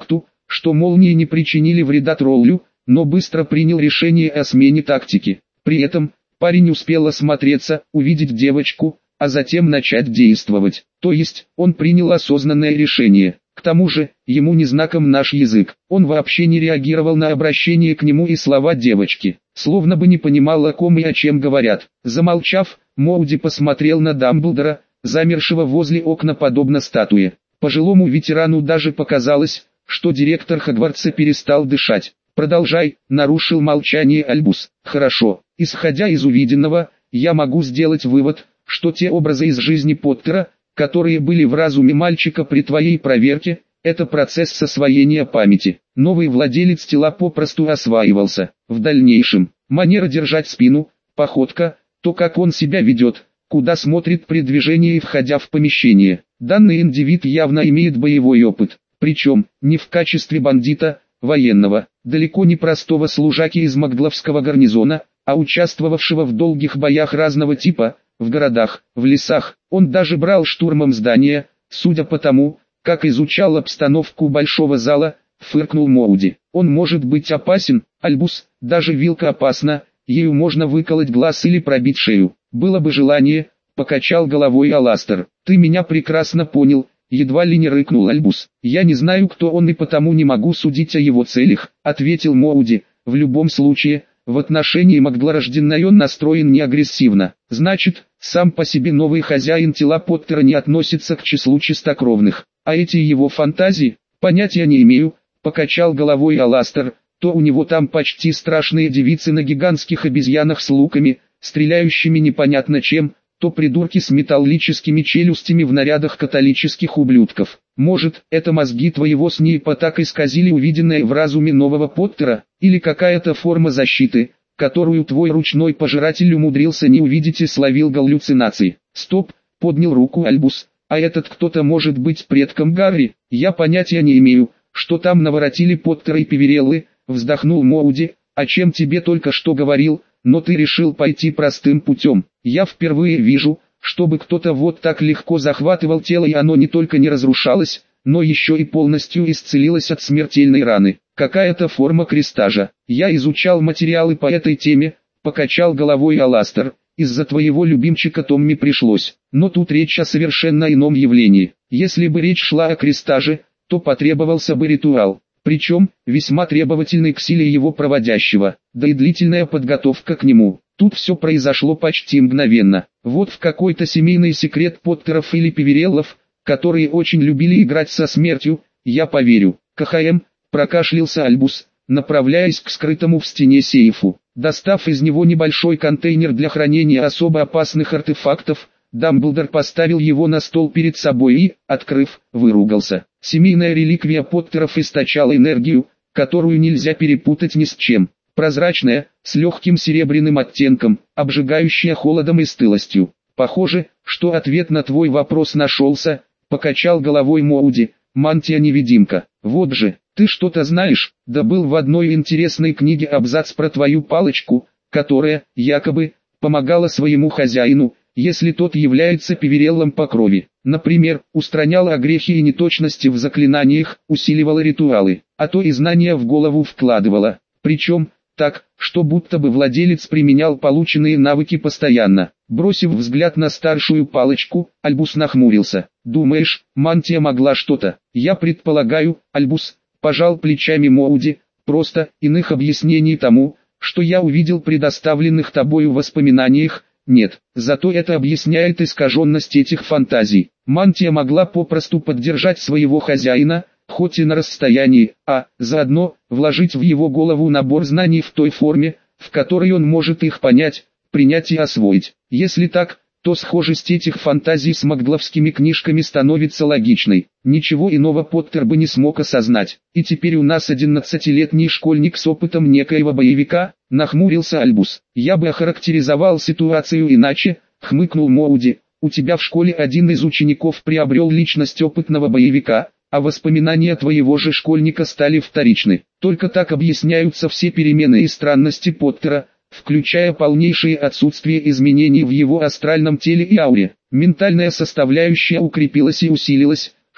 [SPEAKER 1] что молнии не причинили вреда троллю, но быстро принял решение о смене тактики. При этом, парень успел осмотреться, увидеть девочку, а затем начать действовать. То есть, он принял осознанное решение. К тому же, ему не знаком наш язык. Он вообще не реагировал на обращение к нему и слова девочки. Словно бы не понимал, о ком и о чем говорят. Замолчав, Моуди посмотрел на Дамблдора, замершего возле окна подобно статуе. Пожилому ветерану даже показалось, что директор Хогвартса перестал дышать. «Продолжай», — нарушил молчание Альбус. «Хорошо. Исходя из увиденного, я могу сделать вывод, что те образы из жизни Поттера, которые были в разуме мальчика при твоей проверке, это процесс освоения памяти. Новый владелец тела попросту осваивался. В дальнейшем, манера держать спину, походка, то как он себя ведет, куда смотрит при движении и входя в помещение. Данный индивид явно имеет боевой опыт, причем, не в качестве бандита, военного, далеко не простого служаки из Макдловского гарнизона, а участвовавшего в долгих боях разного типа, в городах, в лесах. Он даже брал штурмом здания, судя по тому, как изучал обстановку большого зала, фыркнул Моуди. Он может быть опасен, Альбус, даже вилка опасна, ею можно выколоть глаз или пробить шею. Было бы желание, покачал головой Аластер. Ты меня прекрасно понял, едва ли не рыкнул Альбус. Я не знаю, кто он и потому не могу судить о его целях, ответил Моуди. В любом случае, в отношении Макдлорожденной он настроен не агрессивно. Значит, сам по себе новый хозяин тела Поттера не относится к числу чистокровных. А эти его фантазии, понятия не имею, покачал головой Аластер. То у него там почти страшные девицы на гигантских обезьянах с луками, стреляющими непонятно чем, то придурки с металлическими челюстями в нарядах католических ублюдков. Может, это мозги твоего СНИПа так исказили увиденное в разуме нового Поттера, или какая-то форма защиты, которую твой ручной пожиратель умудрился не увидеть и словил галлюцинации. Стоп, поднял руку Альбус, а этот кто-то может быть предком Гарри, я понятия не имею, что там наворотили Поттера и Пивереллы, вздохнул Моуди, о чем тебе только что говорил, но ты решил пойти простым путем. Я впервые вижу, чтобы кто-то вот так легко захватывал тело и оно не только не разрушалось, но еще и полностью исцелилось от смертельной раны. Какая-то форма крестажа. Я изучал материалы по этой теме, покачал головой Аластер. Из-за твоего любимчика Томми пришлось. Но тут речь о совершенно ином явлении. Если бы речь шла о крестаже, то потребовался бы ритуал. Причем, весьма требовательный к силе его проводящего, да и длительная подготовка к нему. Тут все произошло почти мгновенно. Вот в какой-то семейный секрет Поттеров или Пивереллов, которые очень любили играть со смертью, я поверю. КХМ, прокашлялся Альбус, направляясь к скрытому в стене сейфу. Достав из него небольшой контейнер для хранения особо опасных артефактов, Дамблдор поставил его на стол перед собой и, открыв, выругался. Семейная реликвия Поттеров источала энергию, которую нельзя перепутать ни с чем. Прозрачная, с легким серебряным оттенком, обжигающая холодом и стылостью. Похоже, что ответ на твой вопрос нашелся, покачал головой Моуди, мантия-невидимка. Вот же, ты что-то знаешь, да был в одной интересной книге абзац про твою палочку, которая, якобы, помогала своему хозяину, если тот является Пивереллом по крови. Например, устраняла огрехи и неточности в заклинаниях, усиливала ритуалы, а то и знания в голову вкладывала. Причем, так, что будто бы владелец применял полученные навыки постоянно. Бросив взгляд на старшую палочку, Альбус нахмурился. «Думаешь, мантия могла что-то?» «Я предполагаю, Альбус», — пожал плечами Моуди, — «просто иных объяснений тому, что я увидел предоставленных тобою в воспоминаниях, нет. Зато это объясняет искаженность этих фантазий. Мантия могла попросту поддержать своего хозяина, хоть и на расстоянии, а, заодно, вложить в его голову набор знаний в той форме, в которой он может их понять, принять и освоить. Если так, то схожесть этих фантазий с макдловскими книжками становится логичной. Ничего иного Поттер бы не смог осознать. И теперь у нас одиннадцатилетний школьник с опытом некоего боевика, нахмурился Альбус. Я бы охарактеризовал ситуацию иначе, хмыкнул Моуди. У тебя в школе один из учеников приобрел личность опытного боевика, а воспоминания твоего же школьника стали вторичны. Только так объясняются все перемены и странности Поттера, включая полнейшее отсутствие изменений в его астральном теле и ауре. Ментальная составляющая укрепилась и усилилась,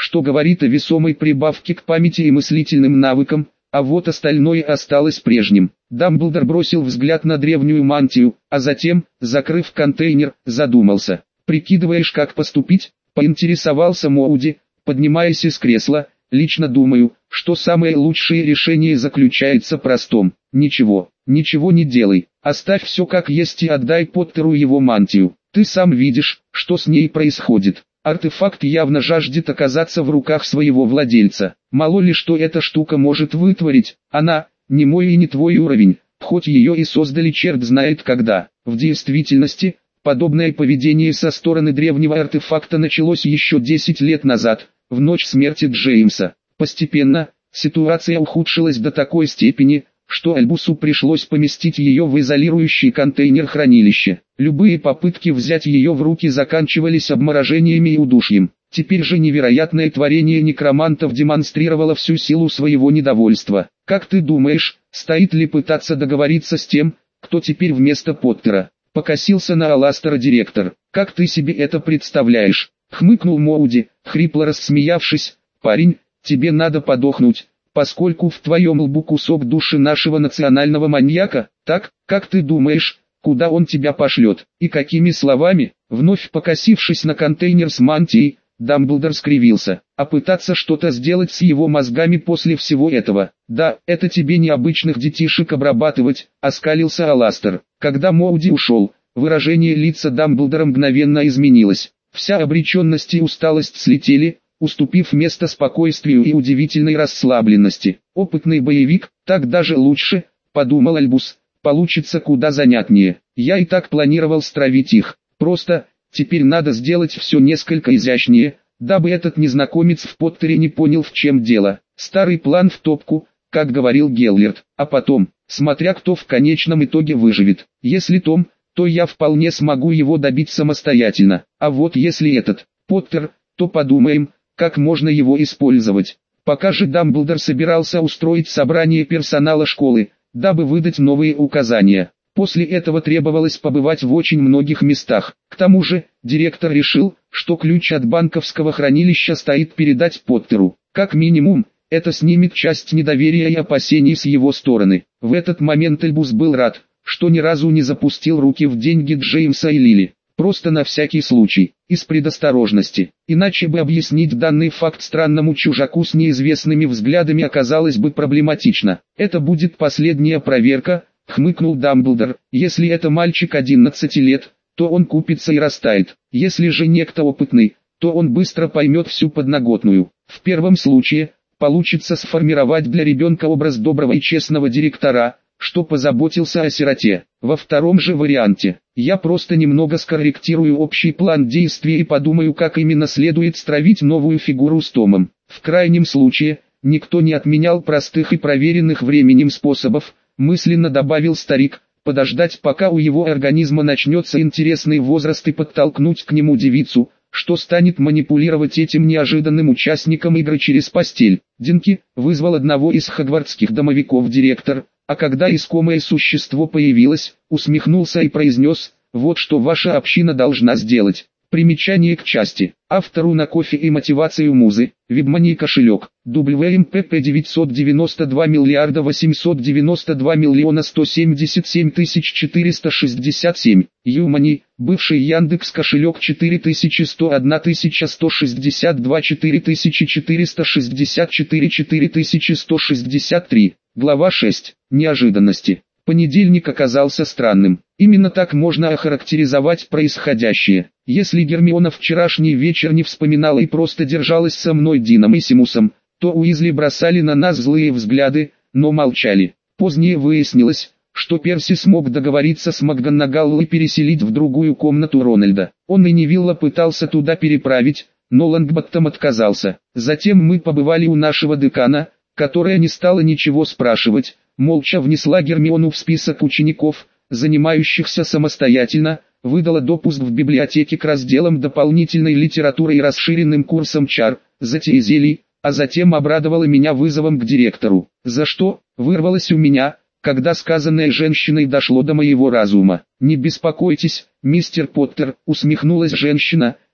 [SPEAKER 1] что говорит о весомой прибавке к памяти и мыслительным навыкам, а вот остальное осталось прежним. Дамблдор бросил взгляд на древнюю мантию, а затем, закрыв контейнер, задумался. «Прикидываешь, как поступить?» — поинтересовался Моуди, поднимаясь из кресла. «Лично думаю, что самое лучшее решение заключается в простом. Ничего, ничего не делай, оставь все как есть и отдай Поттеру его мантию. Ты сам видишь, что с ней происходит. Артефакт явно жаждет оказаться в руках своего владельца. Мало ли что эта штука может вытворить. Она, не мой и не твой уровень, хоть ее и создали черт знает когда. В действительности, подобное поведение со стороны древнего артефакта началось еще десять лет назад, в ночь смерти Джеймса. Постепенно, ситуация ухудшилась до такой степени, что Альбусу пришлось поместить ее в изолирующий контейнер хранилища. Любые попытки взять ее в руки заканчивались обморожениями и удушьем. Теперь же невероятное творение некромантов демонстрировало всю силу своего недовольства. «Как ты думаешь, стоит ли пытаться договориться с тем, кто теперь вместо Поттера?» Покосился на Аластера директор. «Как ты себе это представляешь?» Хмыкнул Моуди, хрипло рассмеявшись. «Парень, тебе надо подохнуть, поскольку в твоем лбу кусок души нашего национального маньяка. Так, как ты думаешь, куда он тебя пошлет, и какими словами?» Вновь покосившись на контейнер с мантией, Дамблдор скривился. «А пытаться что-то сделать с его мозгами после всего этого? Да, это тебе не обычных детишек обрабатывать», — оскалился Аластер. Когда Моуди ушел, выражение лица Дамблдора мгновенно изменилось. Вся обреченность и усталость слетели, уступив место спокойствию и удивительной расслабленности. «Опытный боевик, так даже лучше», — подумал Альбус, — «получится куда занятнее. Я и так планировал стравить их. Просто, теперь надо сделать все несколько изящнее, дабы этот незнакомец в Поттере не понял, в чем дело. Старый план в топку, как говорил Геллерт, а потом, смотря кто в конечном итоге выживет. Если Том, то я вполне смогу его добить самостоятельно. А вот если этот, Поттер, то подумаем, как можно его использовать». Пока же Дамблдор собирался устроить собрание персонала школы, дабы выдать новые указания. После этого требовалось побывать в очень многих местах. К тому же, директор решил, что ключ от банковского хранилища стоит передать Поттеру. Как минимум, это снимет часть недоверия и опасений с его стороны. В этот момент Альбус был рад, что ни разу не запустил руки в деньги Джеймса и Лили. Просто на всякий случай, из предосторожности. Иначе бы объяснить данный факт странному чужаку с неизвестными взглядами оказалось бы проблематично. «Это будет последняя проверка», — хмыкнул Дамблдор. «Если это мальчик одиннадцати лет, то он купится и растает. Если же некто опытный, то он быстро поймет всю подноготную. В первом случае, получится сформировать для ребенка образ доброго и честного директора, что позаботился о сироте. Во втором же варианте, я просто немного скорректирую общий план действий и подумаю, как именно следует стравить новую фигуру с Томом. В крайнем случае, никто не отменял простых и проверенных временем способов», мысленно добавил старик, «подождать, пока у его организма начнется интересный возраст, и подтолкнуть к нему девицу, что станет манипулировать этим неожиданным участником игры через постель». Динки вызвал одного из хогвартских домовиков директор, а когда искомое существо появилось, усмехнулся и произнес: «Вот что ваша община должна сделать». Примечание к части. Автору на кофе и мотивацию музы. Вебмани кошелек. дабл ю эм пэ пэ девятьсот девяносто два миллиарда восемьсот девяносто два миллиона сто семьдесят семь тысяч четыреста шестьдесят семь. Юмани, бывший Яндекс кошелек четыре тысячи сто одна тысяча сто шестьдесят два четыре тысячи четыреста шестьдесят четыре четыре тысячи сто шестьдесят три. Глава шесть. Неожиданности. Понедельник оказался странным. Именно так можно охарактеризовать происходящее. Если Гермиона вчерашний вечер не вспоминала и просто держалась со мной Дином и Симусом, то Уизли бросали на нас злые взгляды, но молчали. Позднее выяснилось, что Перси смог договориться с МакГонагалл и переселить в другую комнату Рональда. Он и Невилла пытался туда переправить, но Лонгботтом отказался. Затем мы побывали у нашего декана, которая не стала ничего спрашивать, молча внесла Гермиону в список учеников, занимающихся самостоятельно, выдала допуск в библиотеке к разделам дополнительной литературы и расширенным курсам чар, затеи зелий, а затем обрадовала меня вызовом к директору. За что, вырвалось у меня, когда сказанное женщиной дошло до моего разума. «Не беспокойтесь, мистер Поттер», — усмехнулась женщина,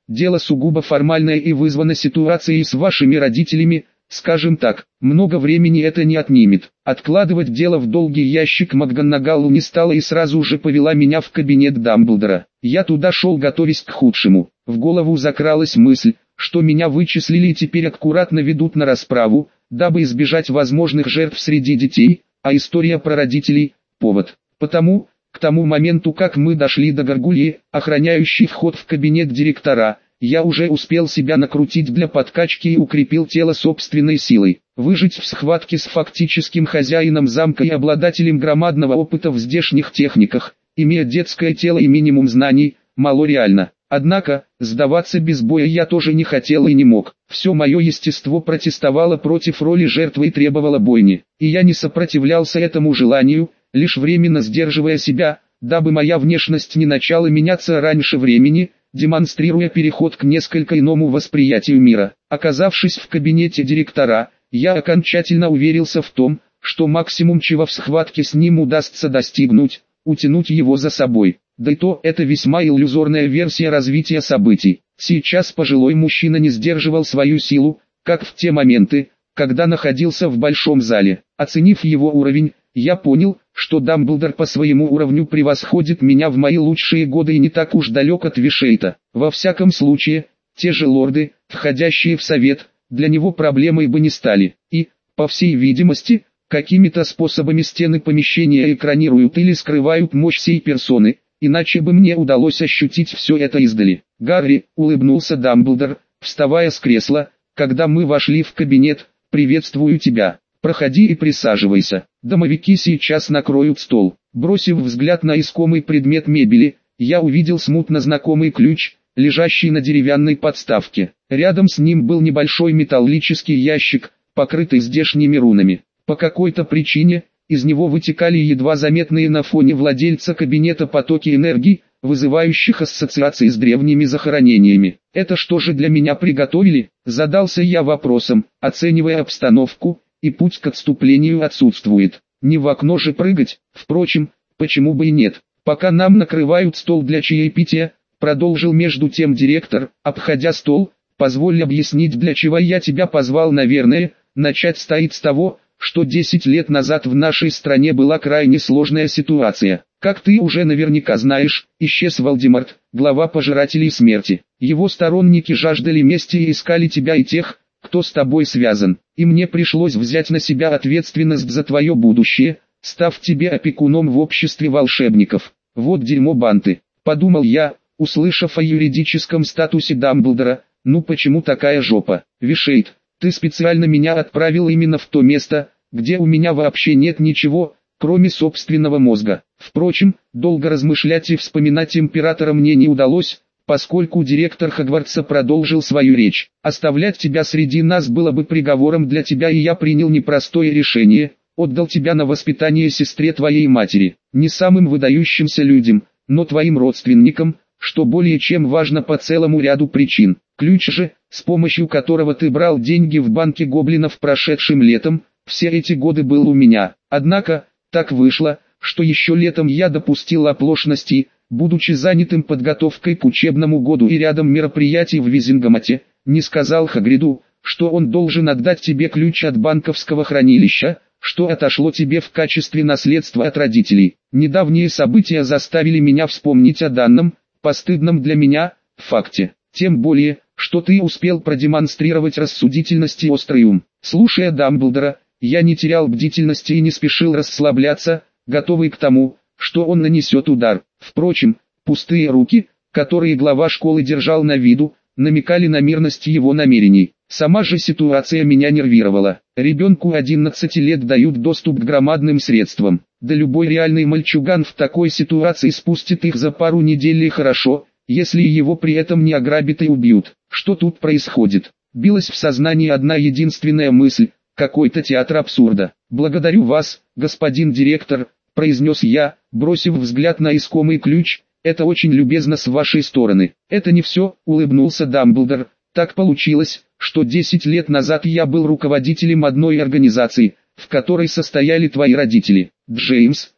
[SPEAKER 1] дело сугубо формальное и вызвано ситуацией с вашими родителями, скажем так, много времени это не отнимет. Откладывать дело в долгий ящик МакГонагалл не стала и сразу же повела меня в кабинет Дамблдора. Я туда шел, готовясь к худшему. В голову закралась мысль, что меня вычислили и теперь аккуратно ведут на расправу, дабы избежать возможных жертв среди детей, а история про родителей – повод. Потому, к тому моменту, как мы дошли до горгульи, охраняющей вход в кабинет директора, я уже успел себя накрутить для подкачки и укрепил тело собственной силой. Выжить в схватке с фактическим хозяином замка и обладателем громадного опыта в здешних техниках, имея детское тело и минимум знаний, мало реально. Однако, сдаваться без боя я тоже не хотел и не мог. Все мое естество протестовало против роли жертвы и требовало бойни. И я не сопротивлялся этому желанию, лишь временно сдерживая себя, дабы моя внешность не начала меняться раньше времени, демонстрируя переход к несколько иному восприятию мира. Оказавшись в кабинете директора, я окончательно уверился в том, что максимум чего в схватке с ним удастся достигнуть, утянуть его за собой. Да и то это весьма иллюзорная версия развития событий. Сейчас пожилой мужчина не сдерживал свою силу, как в те моменты, когда находился в большом зале. Оценив его уровень, я понял, что Дамблдор по своему уровню превосходит меня в мои лучшие годы и не так уж далек от Вишейта. Во всяком случае, те же лорды, входящие в совет, для него проблемой бы не стали. И, по всей видимости, какими-то способами стены помещения экранируют или скрывают мощь сей персоны, иначе бы мне удалось ощутить все это издали. «Гарри», — улыбнулся Дамблдор, вставая с кресла, когда мы вошли в кабинет, — «приветствую тебя. Проходи и присаживайся. Домовики сейчас накроют стол». Бросив взгляд на искомый предмет мебели, я увидел смутно знакомый ключ, лежащий на деревянной подставке. Рядом с ним был небольшой металлический ящик, покрытый здешними рунами. По какой-то причине, из него вытекали едва заметные на фоне владельца кабинета потоки энергии, вызывающих ассоциации с древними захоронениями. «Это что же для меня приготовили?» – задался я вопросом, оценивая обстановку, и путь к отступлению отсутствует. Не в окно же прыгать, впрочем, почему бы и нет. «Пока нам накрывают стол для чаепития», – продолжил между тем директор, обходя стол, – «позволь объяснить, для чего я тебя позвал. Наверное, начать стоит с того, что десять лет назад в нашей стране была крайне сложная ситуация. Как ты уже наверняка знаешь, исчез Волдеморт, глава Пожирателей Смерти. Его сторонники жаждали мести и искали тебя и тех, кто с тобой связан. И мне пришлось взять на себя ответственность за твое будущее, став тебе опекуном в обществе волшебников. Вот дерьмо банты», — подумал я, услышав о юридическом статусе Дамблдора. «Ну почему такая жопа? Вишейт, ты специально меня отправил именно в то место, где у меня вообще нет ничего, кроме собственного мозга». Впрочем, долго размышлять и вспоминать императора мне не удалось, поскольку директор Хогвартса продолжил свою речь. «Оставлять тебя среди нас было бы приговором для тебя, и я принял непростое решение, отдал тебя на воспитание сестре твоей матери, не самым выдающимся людям, но твоим родственникам, что более чем важно по целому ряду причин. Ключ же, с помощью которого ты брал деньги в банке гоблинов прошедшим летом, все эти годы был у меня. Однако, так вышло, что еще летом я допустил оплошности, будучи занятым подготовкой к учебному году и рядом мероприятий в Визингамоте, не сказал Хагриду, что он должен отдать тебе ключ от банковского хранилища, что отошло тебе в качестве наследства от родителей. Недавние события заставили меня вспомнить о данном, постыдном для меня, факте. Тем более, что ты успел продемонстрировать рассудительность и острый ум». Слушая Дамблдора, я не терял бдительности и не спешил расслабляться, готовый к тому, что он нанесет удар. Впрочем, пустые руки, которые глава школы держал на виду, намекали на мирность его намерений. Сама же ситуация меня нервировала. Ребенку одиннадцати лет дают доступ к громадным средствам. Да любой реальный мальчуган в такой ситуации спустит их за пару недель, и хорошо, если его при этом не ограбят и убьют. Что тут происходит? Билась в сознании одна единственная мысль: какой-то театр абсурда. «Благодарю вас, господин директор», — произнес я, бросив взгляд на искомый ключ. «Это очень любезно с вашей стороны». «Это не все», — улыбнулся Дамблдор. «Так получилось, что десять лет назад я был руководителем одной организации, в которой состояли твои родители. Джеймс,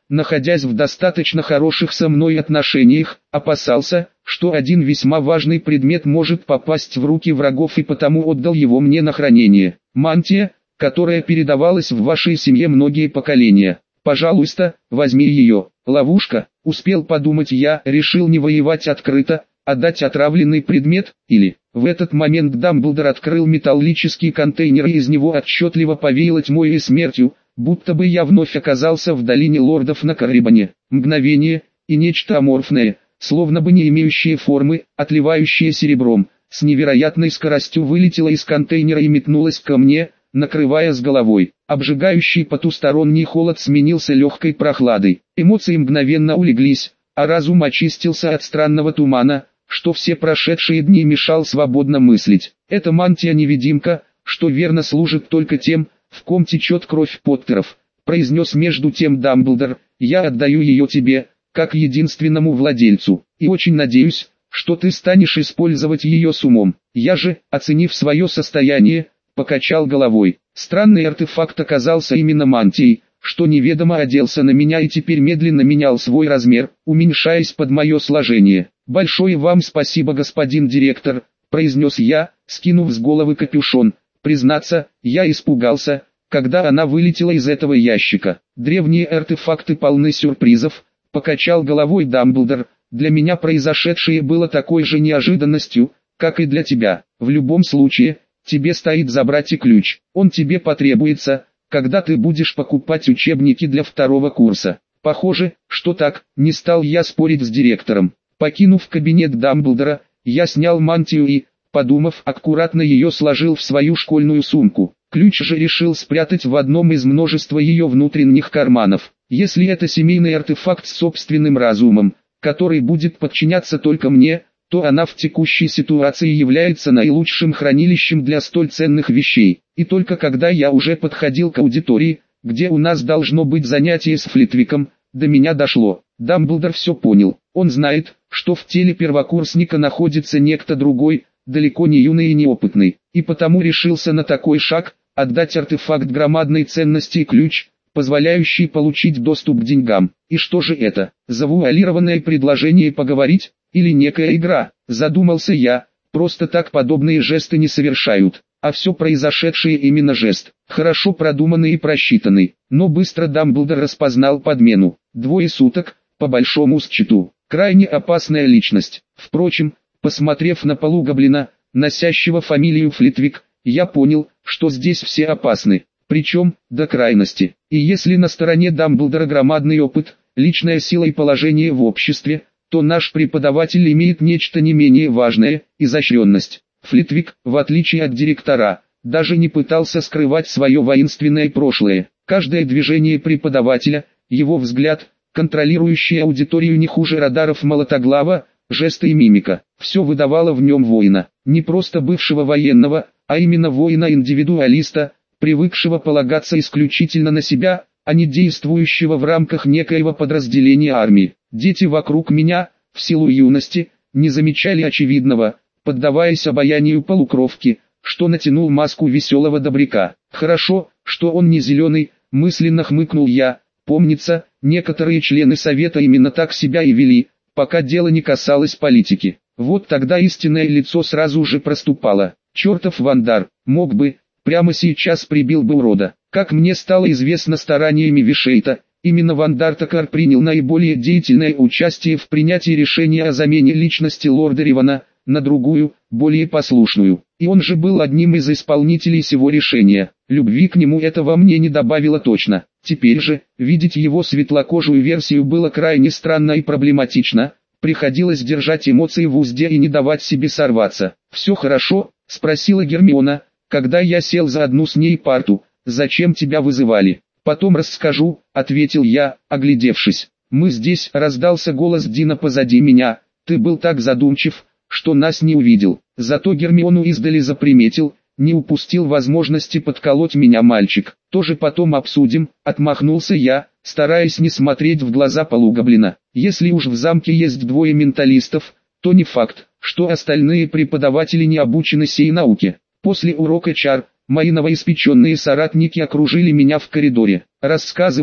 [SPEAKER 1] находясь в достаточно хороших со мной отношениях, опасался, что один весьма важный предмет может попасть в руки врагов, и потому отдал его мне на хранение. Мантия, которая передавалась в вашей семье многие поколения. Пожалуйста, возьми ее. Ловушка, успел подумать я, решил не воевать открыто, а дать отравленный предмет, или... В этот момент Дамблдор открыл металлический контейнер, и из него отчетливо повеяло тьмой и смертью, будто бы я вновь оказался в долине лордов на Карибане. Мгновение, и нечто аморфное, словно бы не имеющее формы, отливающее серебром, с невероятной скоростью вылетело из контейнера и метнулось ко мне, накрывая с головой. Обжигающий потусторонний холод сменился легкой прохладой. Эмоции мгновенно улеглись, а разум очистился от странного тумана, что все прошедшие дни мешал свободно мыслить. Эта мантия-невидимка, что верно служит только тем, в ком течет кровь Поттеров, произнес между тем Дамблдор. Я отдаю ее тебе, как единственному владельцу, и очень надеюсь, что ты станешь использовать ее с умом. Я же, оценив свое состояние, покачал головой. Странный артефакт оказался именно мантией, что неведомо оделся на меня и теперь медленно менял свой размер, уменьшаясь под мое сложение. «Большое вам спасибо, господин директор», — произнес я, скинув с головы капюшон. Признаться, я испугался, когда она вылетела из этого ящика. Древние артефакты полны сюрпризов, покачал головой Дамблдор. Для меня произошедшее было такой же неожиданностью, как и для тебя. В любом случае, тебе стоит забрать и ключ. Он тебе потребуется, когда ты будешь покупать учебники для второго курса. Похоже, что так, не стал я спорить с директором. Покинув кабинет Дамблдора, я снял мантию и, подумав, аккуратно ее сложил в свою школьную сумку. Ключ же решил спрятать в одном из множества ее внутренних карманов. Если это семейный артефакт с собственным разумом, который будет подчиняться только мне, то она в текущей ситуации является наилучшим хранилищем для столь ценных вещей. И только когда я уже подходил к аудитории, где у нас должно быть занятие с Флитвиком, до меня дошло. Дамблдор все понял. Он знает, что в теле первокурсника находится некто другой, далеко не юный и неопытный, и потому решился на такой шаг, отдать артефакт громадной ценности и ключ, позволяющий получить доступ к деньгам. И что же это? Завуалированное предложение поговорить? Или некая игра? Задумался я. Просто так подобные жесты не совершают. А все произошедшее именно жест. Хорошо продуманный и просчитанный. Но быстро Дамблдор распознал подмену. Двое суток, по большому счету. Крайне опасная личность. Впрочем, посмотрев на полу гоблина, носящего фамилию Флитвик, я понял, что здесь все опасны. Причем, до крайности. И если на стороне Дамблдора громадный опыт, личная сила и положение в обществе, то наш преподаватель имеет нечто не менее важное – изощренность. Флитвик, в отличие от директора, даже не пытался скрывать свое воинственное прошлое. Каждое движение преподавателя, его взгляд, контролирующий аудиторию не хуже радаров Молотоглава, жесты и мимика, все выдавало в нем воина. Не просто бывшего военного, а именно воина-индивидуалиста, привыкшего полагаться исключительно на себя, а не действующего в рамках некоего подразделения армии. Дети вокруг меня, в силу юности, не замечали очевидного, поддаваясь обаянию полукровки, что натянул маску веселого добряка. Хорошо, что он не зеленый, мысленно хмыкнул я. Помнится, некоторые члены совета именно так себя и вели, пока дело не касалось политики. Вот тогда истинное лицо сразу же проступало. Чертов Вандар, мог бы, прямо сейчас прибил бы урода. Как мне стало известно стараниями Вишейта, именно Вандар Такар принял наиболее деятельное участие в принятии решения о замене личности лорда Ривана на другую, более послушную. И он же был одним из исполнителей сего решения. Любви к нему это во мне не добавило точно. Теперь же, видеть его светлокожую версию было крайне странно и проблематично. Приходилось держать эмоции в узде и не давать себе сорваться. «Все хорошо?» – спросила Гермиона, когда я сел за одну с ней парту. «Зачем тебя вызывали?» «Потом расскажу», — ответил я, оглядевшись. «Мы здесь», — раздался голос Дина позади меня. «Ты был так задумчив, что нас не увидел. Зато Гермиону издали заприметил, не упустил возможности подколоть меня мальчик. Тоже потом обсудим», — отмахнулся я, стараясь не смотреть в глаза полугоблина. «Если уж в замке есть двое менталистов, то не факт, что остальные преподаватели не обучены сей науке». После урока чар, мои новоиспеченные соратники окружили меня в коридоре. «Рассказывай»,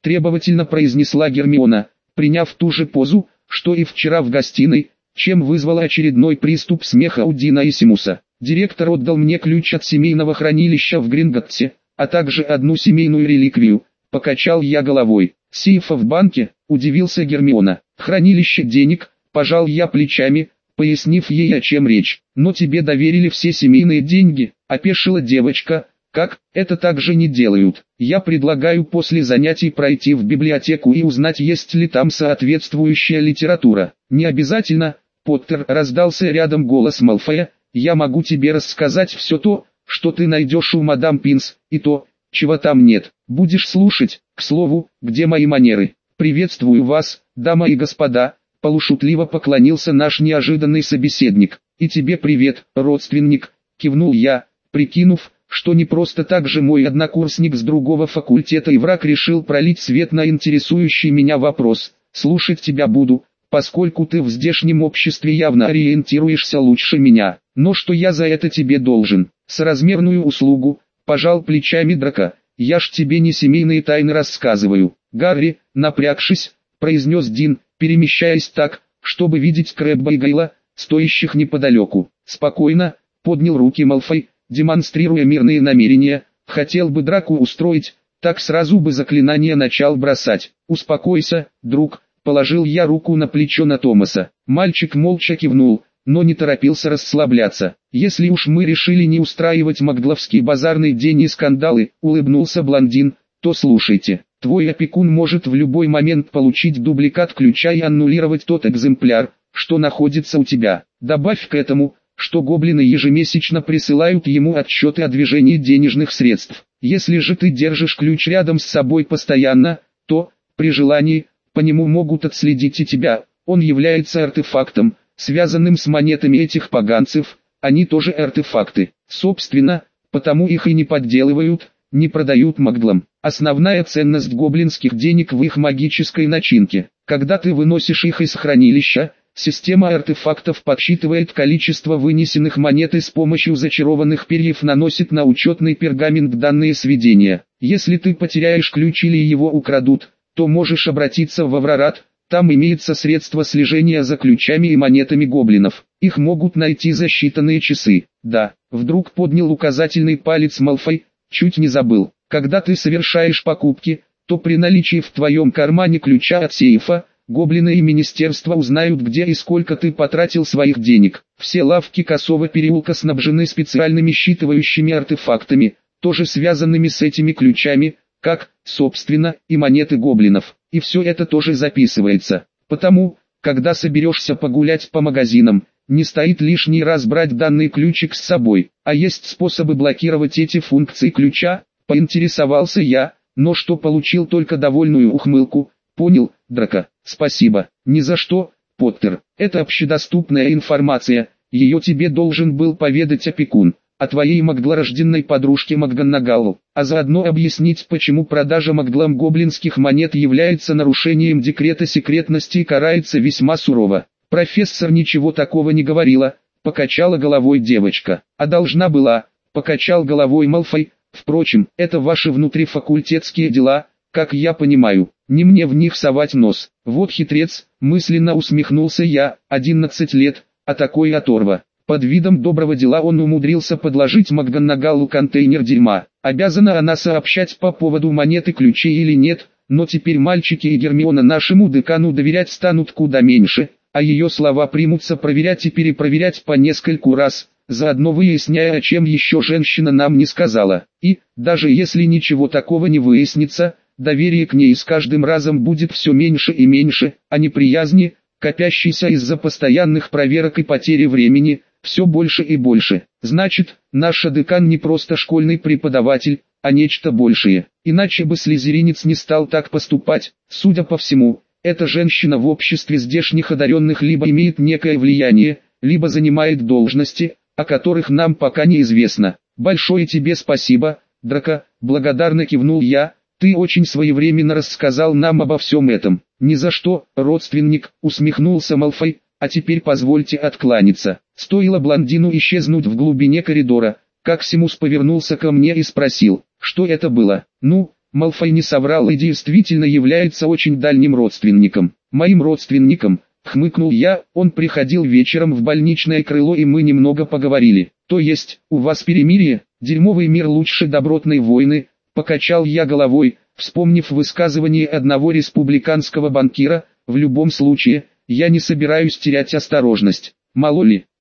[SPEAKER 1] требовательно произнесла Гермиона, приняв ту же позу, что и вчера в гостиной, чем вызвала очередной приступ смеха у Дина и Симуса. Директор отдал мне ключ от семейного хранилища в Гринготтсе, а также одну семейную реликвию. Покачал я головой. Сейфа в банке, удивился Гермиона. Хранилище денег, пожал я плечами, пояснив ей, о чем речь. Но тебе доверили все семейные деньги, опешила девочка. Как, это также не делают. Я предлагаю после занятий пройти в библиотеку и узнать, есть ли там соответствующая литература. Не обязательно, Поттер, раздался рядом голос Малфоя. Я могу тебе рассказать все то, что ты найдешь у мадам Пинс, и то, чего там нет. Будешь слушать. К слову, где мои манеры? Приветствую вас, дамы и господа, полушутливо поклонился наш неожиданный собеседник. И тебе привет, родственник, кивнул я, прикинув, что не просто так же мой однокурсник с другого факультета и враг решил пролить свет на интересующий меня вопрос. Слушать тебя буду, поскольку ты в здешнем обществе явно ориентируешься лучше меня. Но что я за это тебе должен? Соразмерную услугу, пожал плечами Драко. Я ж тебе не семейные тайны рассказываю. Гарри, напрягшись, произнес Дин, перемещаясь так, чтобы видеть Крэбба и Гайла, стоящих неподалеку. Спокойно, поднял руки Малфой, демонстрируя мирные намерения. Хотел бы драку устроить, так сразу бы заклинание начал бросать. Успокойся, друг, положил я руку на плечо на Томаса. Мальчик молча кивнул, но не торопился расслабляться. Если уж мы решили не устраивать магловский базарный день и скандалы, улыбнулся блондин, то слушайте. Твой опекун может в любой момент получить дубликат ключа и аннулировать тот экземпляр, что находится у тебя. Добавь к этому, что гоблины ежемесячно присылают ему отчеты о движении денежных средств. Если же ты держишь ключ рядом с собой постоянно, то, при желании, по нему могут отследить и тебя. Он является артефактом, связанным с монетами этих поганцев, они тоже артефакты. Собственно, потому их и не подделывают, не продают маглам. Основная ценность гоблинских денег в их магической начинке. Когда ты выносишь их из хранилища, система артефактов подсчитывает количество вынесенных монет и с помощью зачарованных перьев наносит на учетный пергамент данные сведения. Если ты потеряешь ключ или его украдут, то можешь обратиться в Аврорат, там имеется средство слежения за ключами и монетами гоблинов. Их могут найти за считанные часы. Да, вдруг поднял указательный палец Малфой, чуть не забыл. Когда ты совершаешь покупки, то при наличии в твоем кармане ключа от сейфа, гоблины и министерство узнают, где и сколько ты потратил своих денег. Все лавки Косого переулка снабжены специальными считывающими артефактами, тоже связанными с этими ключами, как, собственно, и монеты гоблинов. И все это тоже записывается. Потому, когда соберешься погулять по магазинам, не стоит лишний раз брать данный ключик с собой. А есть способы блокировать эти функции ключа, поинтересовался я, но что получил только довольную ухмылку. Понял, Драко, спасибо. Ни за что, Поттер. Это общедоступная информация, ее тебе должен был поведать опекун, о твоей маглорожденной подружке МакГонагал, а заодно объяснить, почему продажа маглам гоблинских монет является нарушением декрета секретности и карается весьма сурово. Профессор ничего такого не говорила, покачала головой девочка. А должна была, покачал головой Малфой. Впрочем, это ваши внутрифакультетские дела, как я понимаю, не мне в них совать нос. Вот хитрец, мысленно усмехнулся я, одиннадцать лет, а такой оторва. Под видом доброго дела он умудрился подложить МакГонагалу контейнер дерьма. Обязана она сообщать по поводу монеты ключей или нет, но теперь мальчики и Гермиона нашему декану доверять станут куда меньше, а ее слова примутся проверять и перепроверять по нескольку раз, заодно выясняя, о чем еще женщина нам не сказала. И, даже если ничего такого не выяснится, доверие к ней с каждым разом будет все меньше и меньше, а неприязни, копящейся из-за постоянных проверок и потери времени, все больше и больше. Значит, наш декан не просто школьный преподаватель, а нечто большее. Иначе бы слизеринец не стал так поступать. Судя по всему, эта женщина в обществе здешних одаренных либо имеет некое влияние, либо занимает должности, о которых нам пока неизвестно. Большое тебе спасибо, Драко, благодарно кивнул я, ты очень своевременно рассказал нам обо всем этом. Ни за что, родственник, усмехнулся Малфой, а теперь позвольте откланяться. Стоило блондину исчезнуть в глубине коридора, как Симус повернулся ко мне и спросил, что это было. Ну, Малфой не соврал и действительно является очень дальним родственником. Моим родственником, хмыкнул я, он приходил вечером в больничное крыло и мы немного поговорили. То есть, у вас перемирие, дерьмовый мир лучше добротной войны, покачал я головой, вспомнив высказывание одного республиканского банкира, в любом случае, я не собираюсь терять осторожность. Мало ли,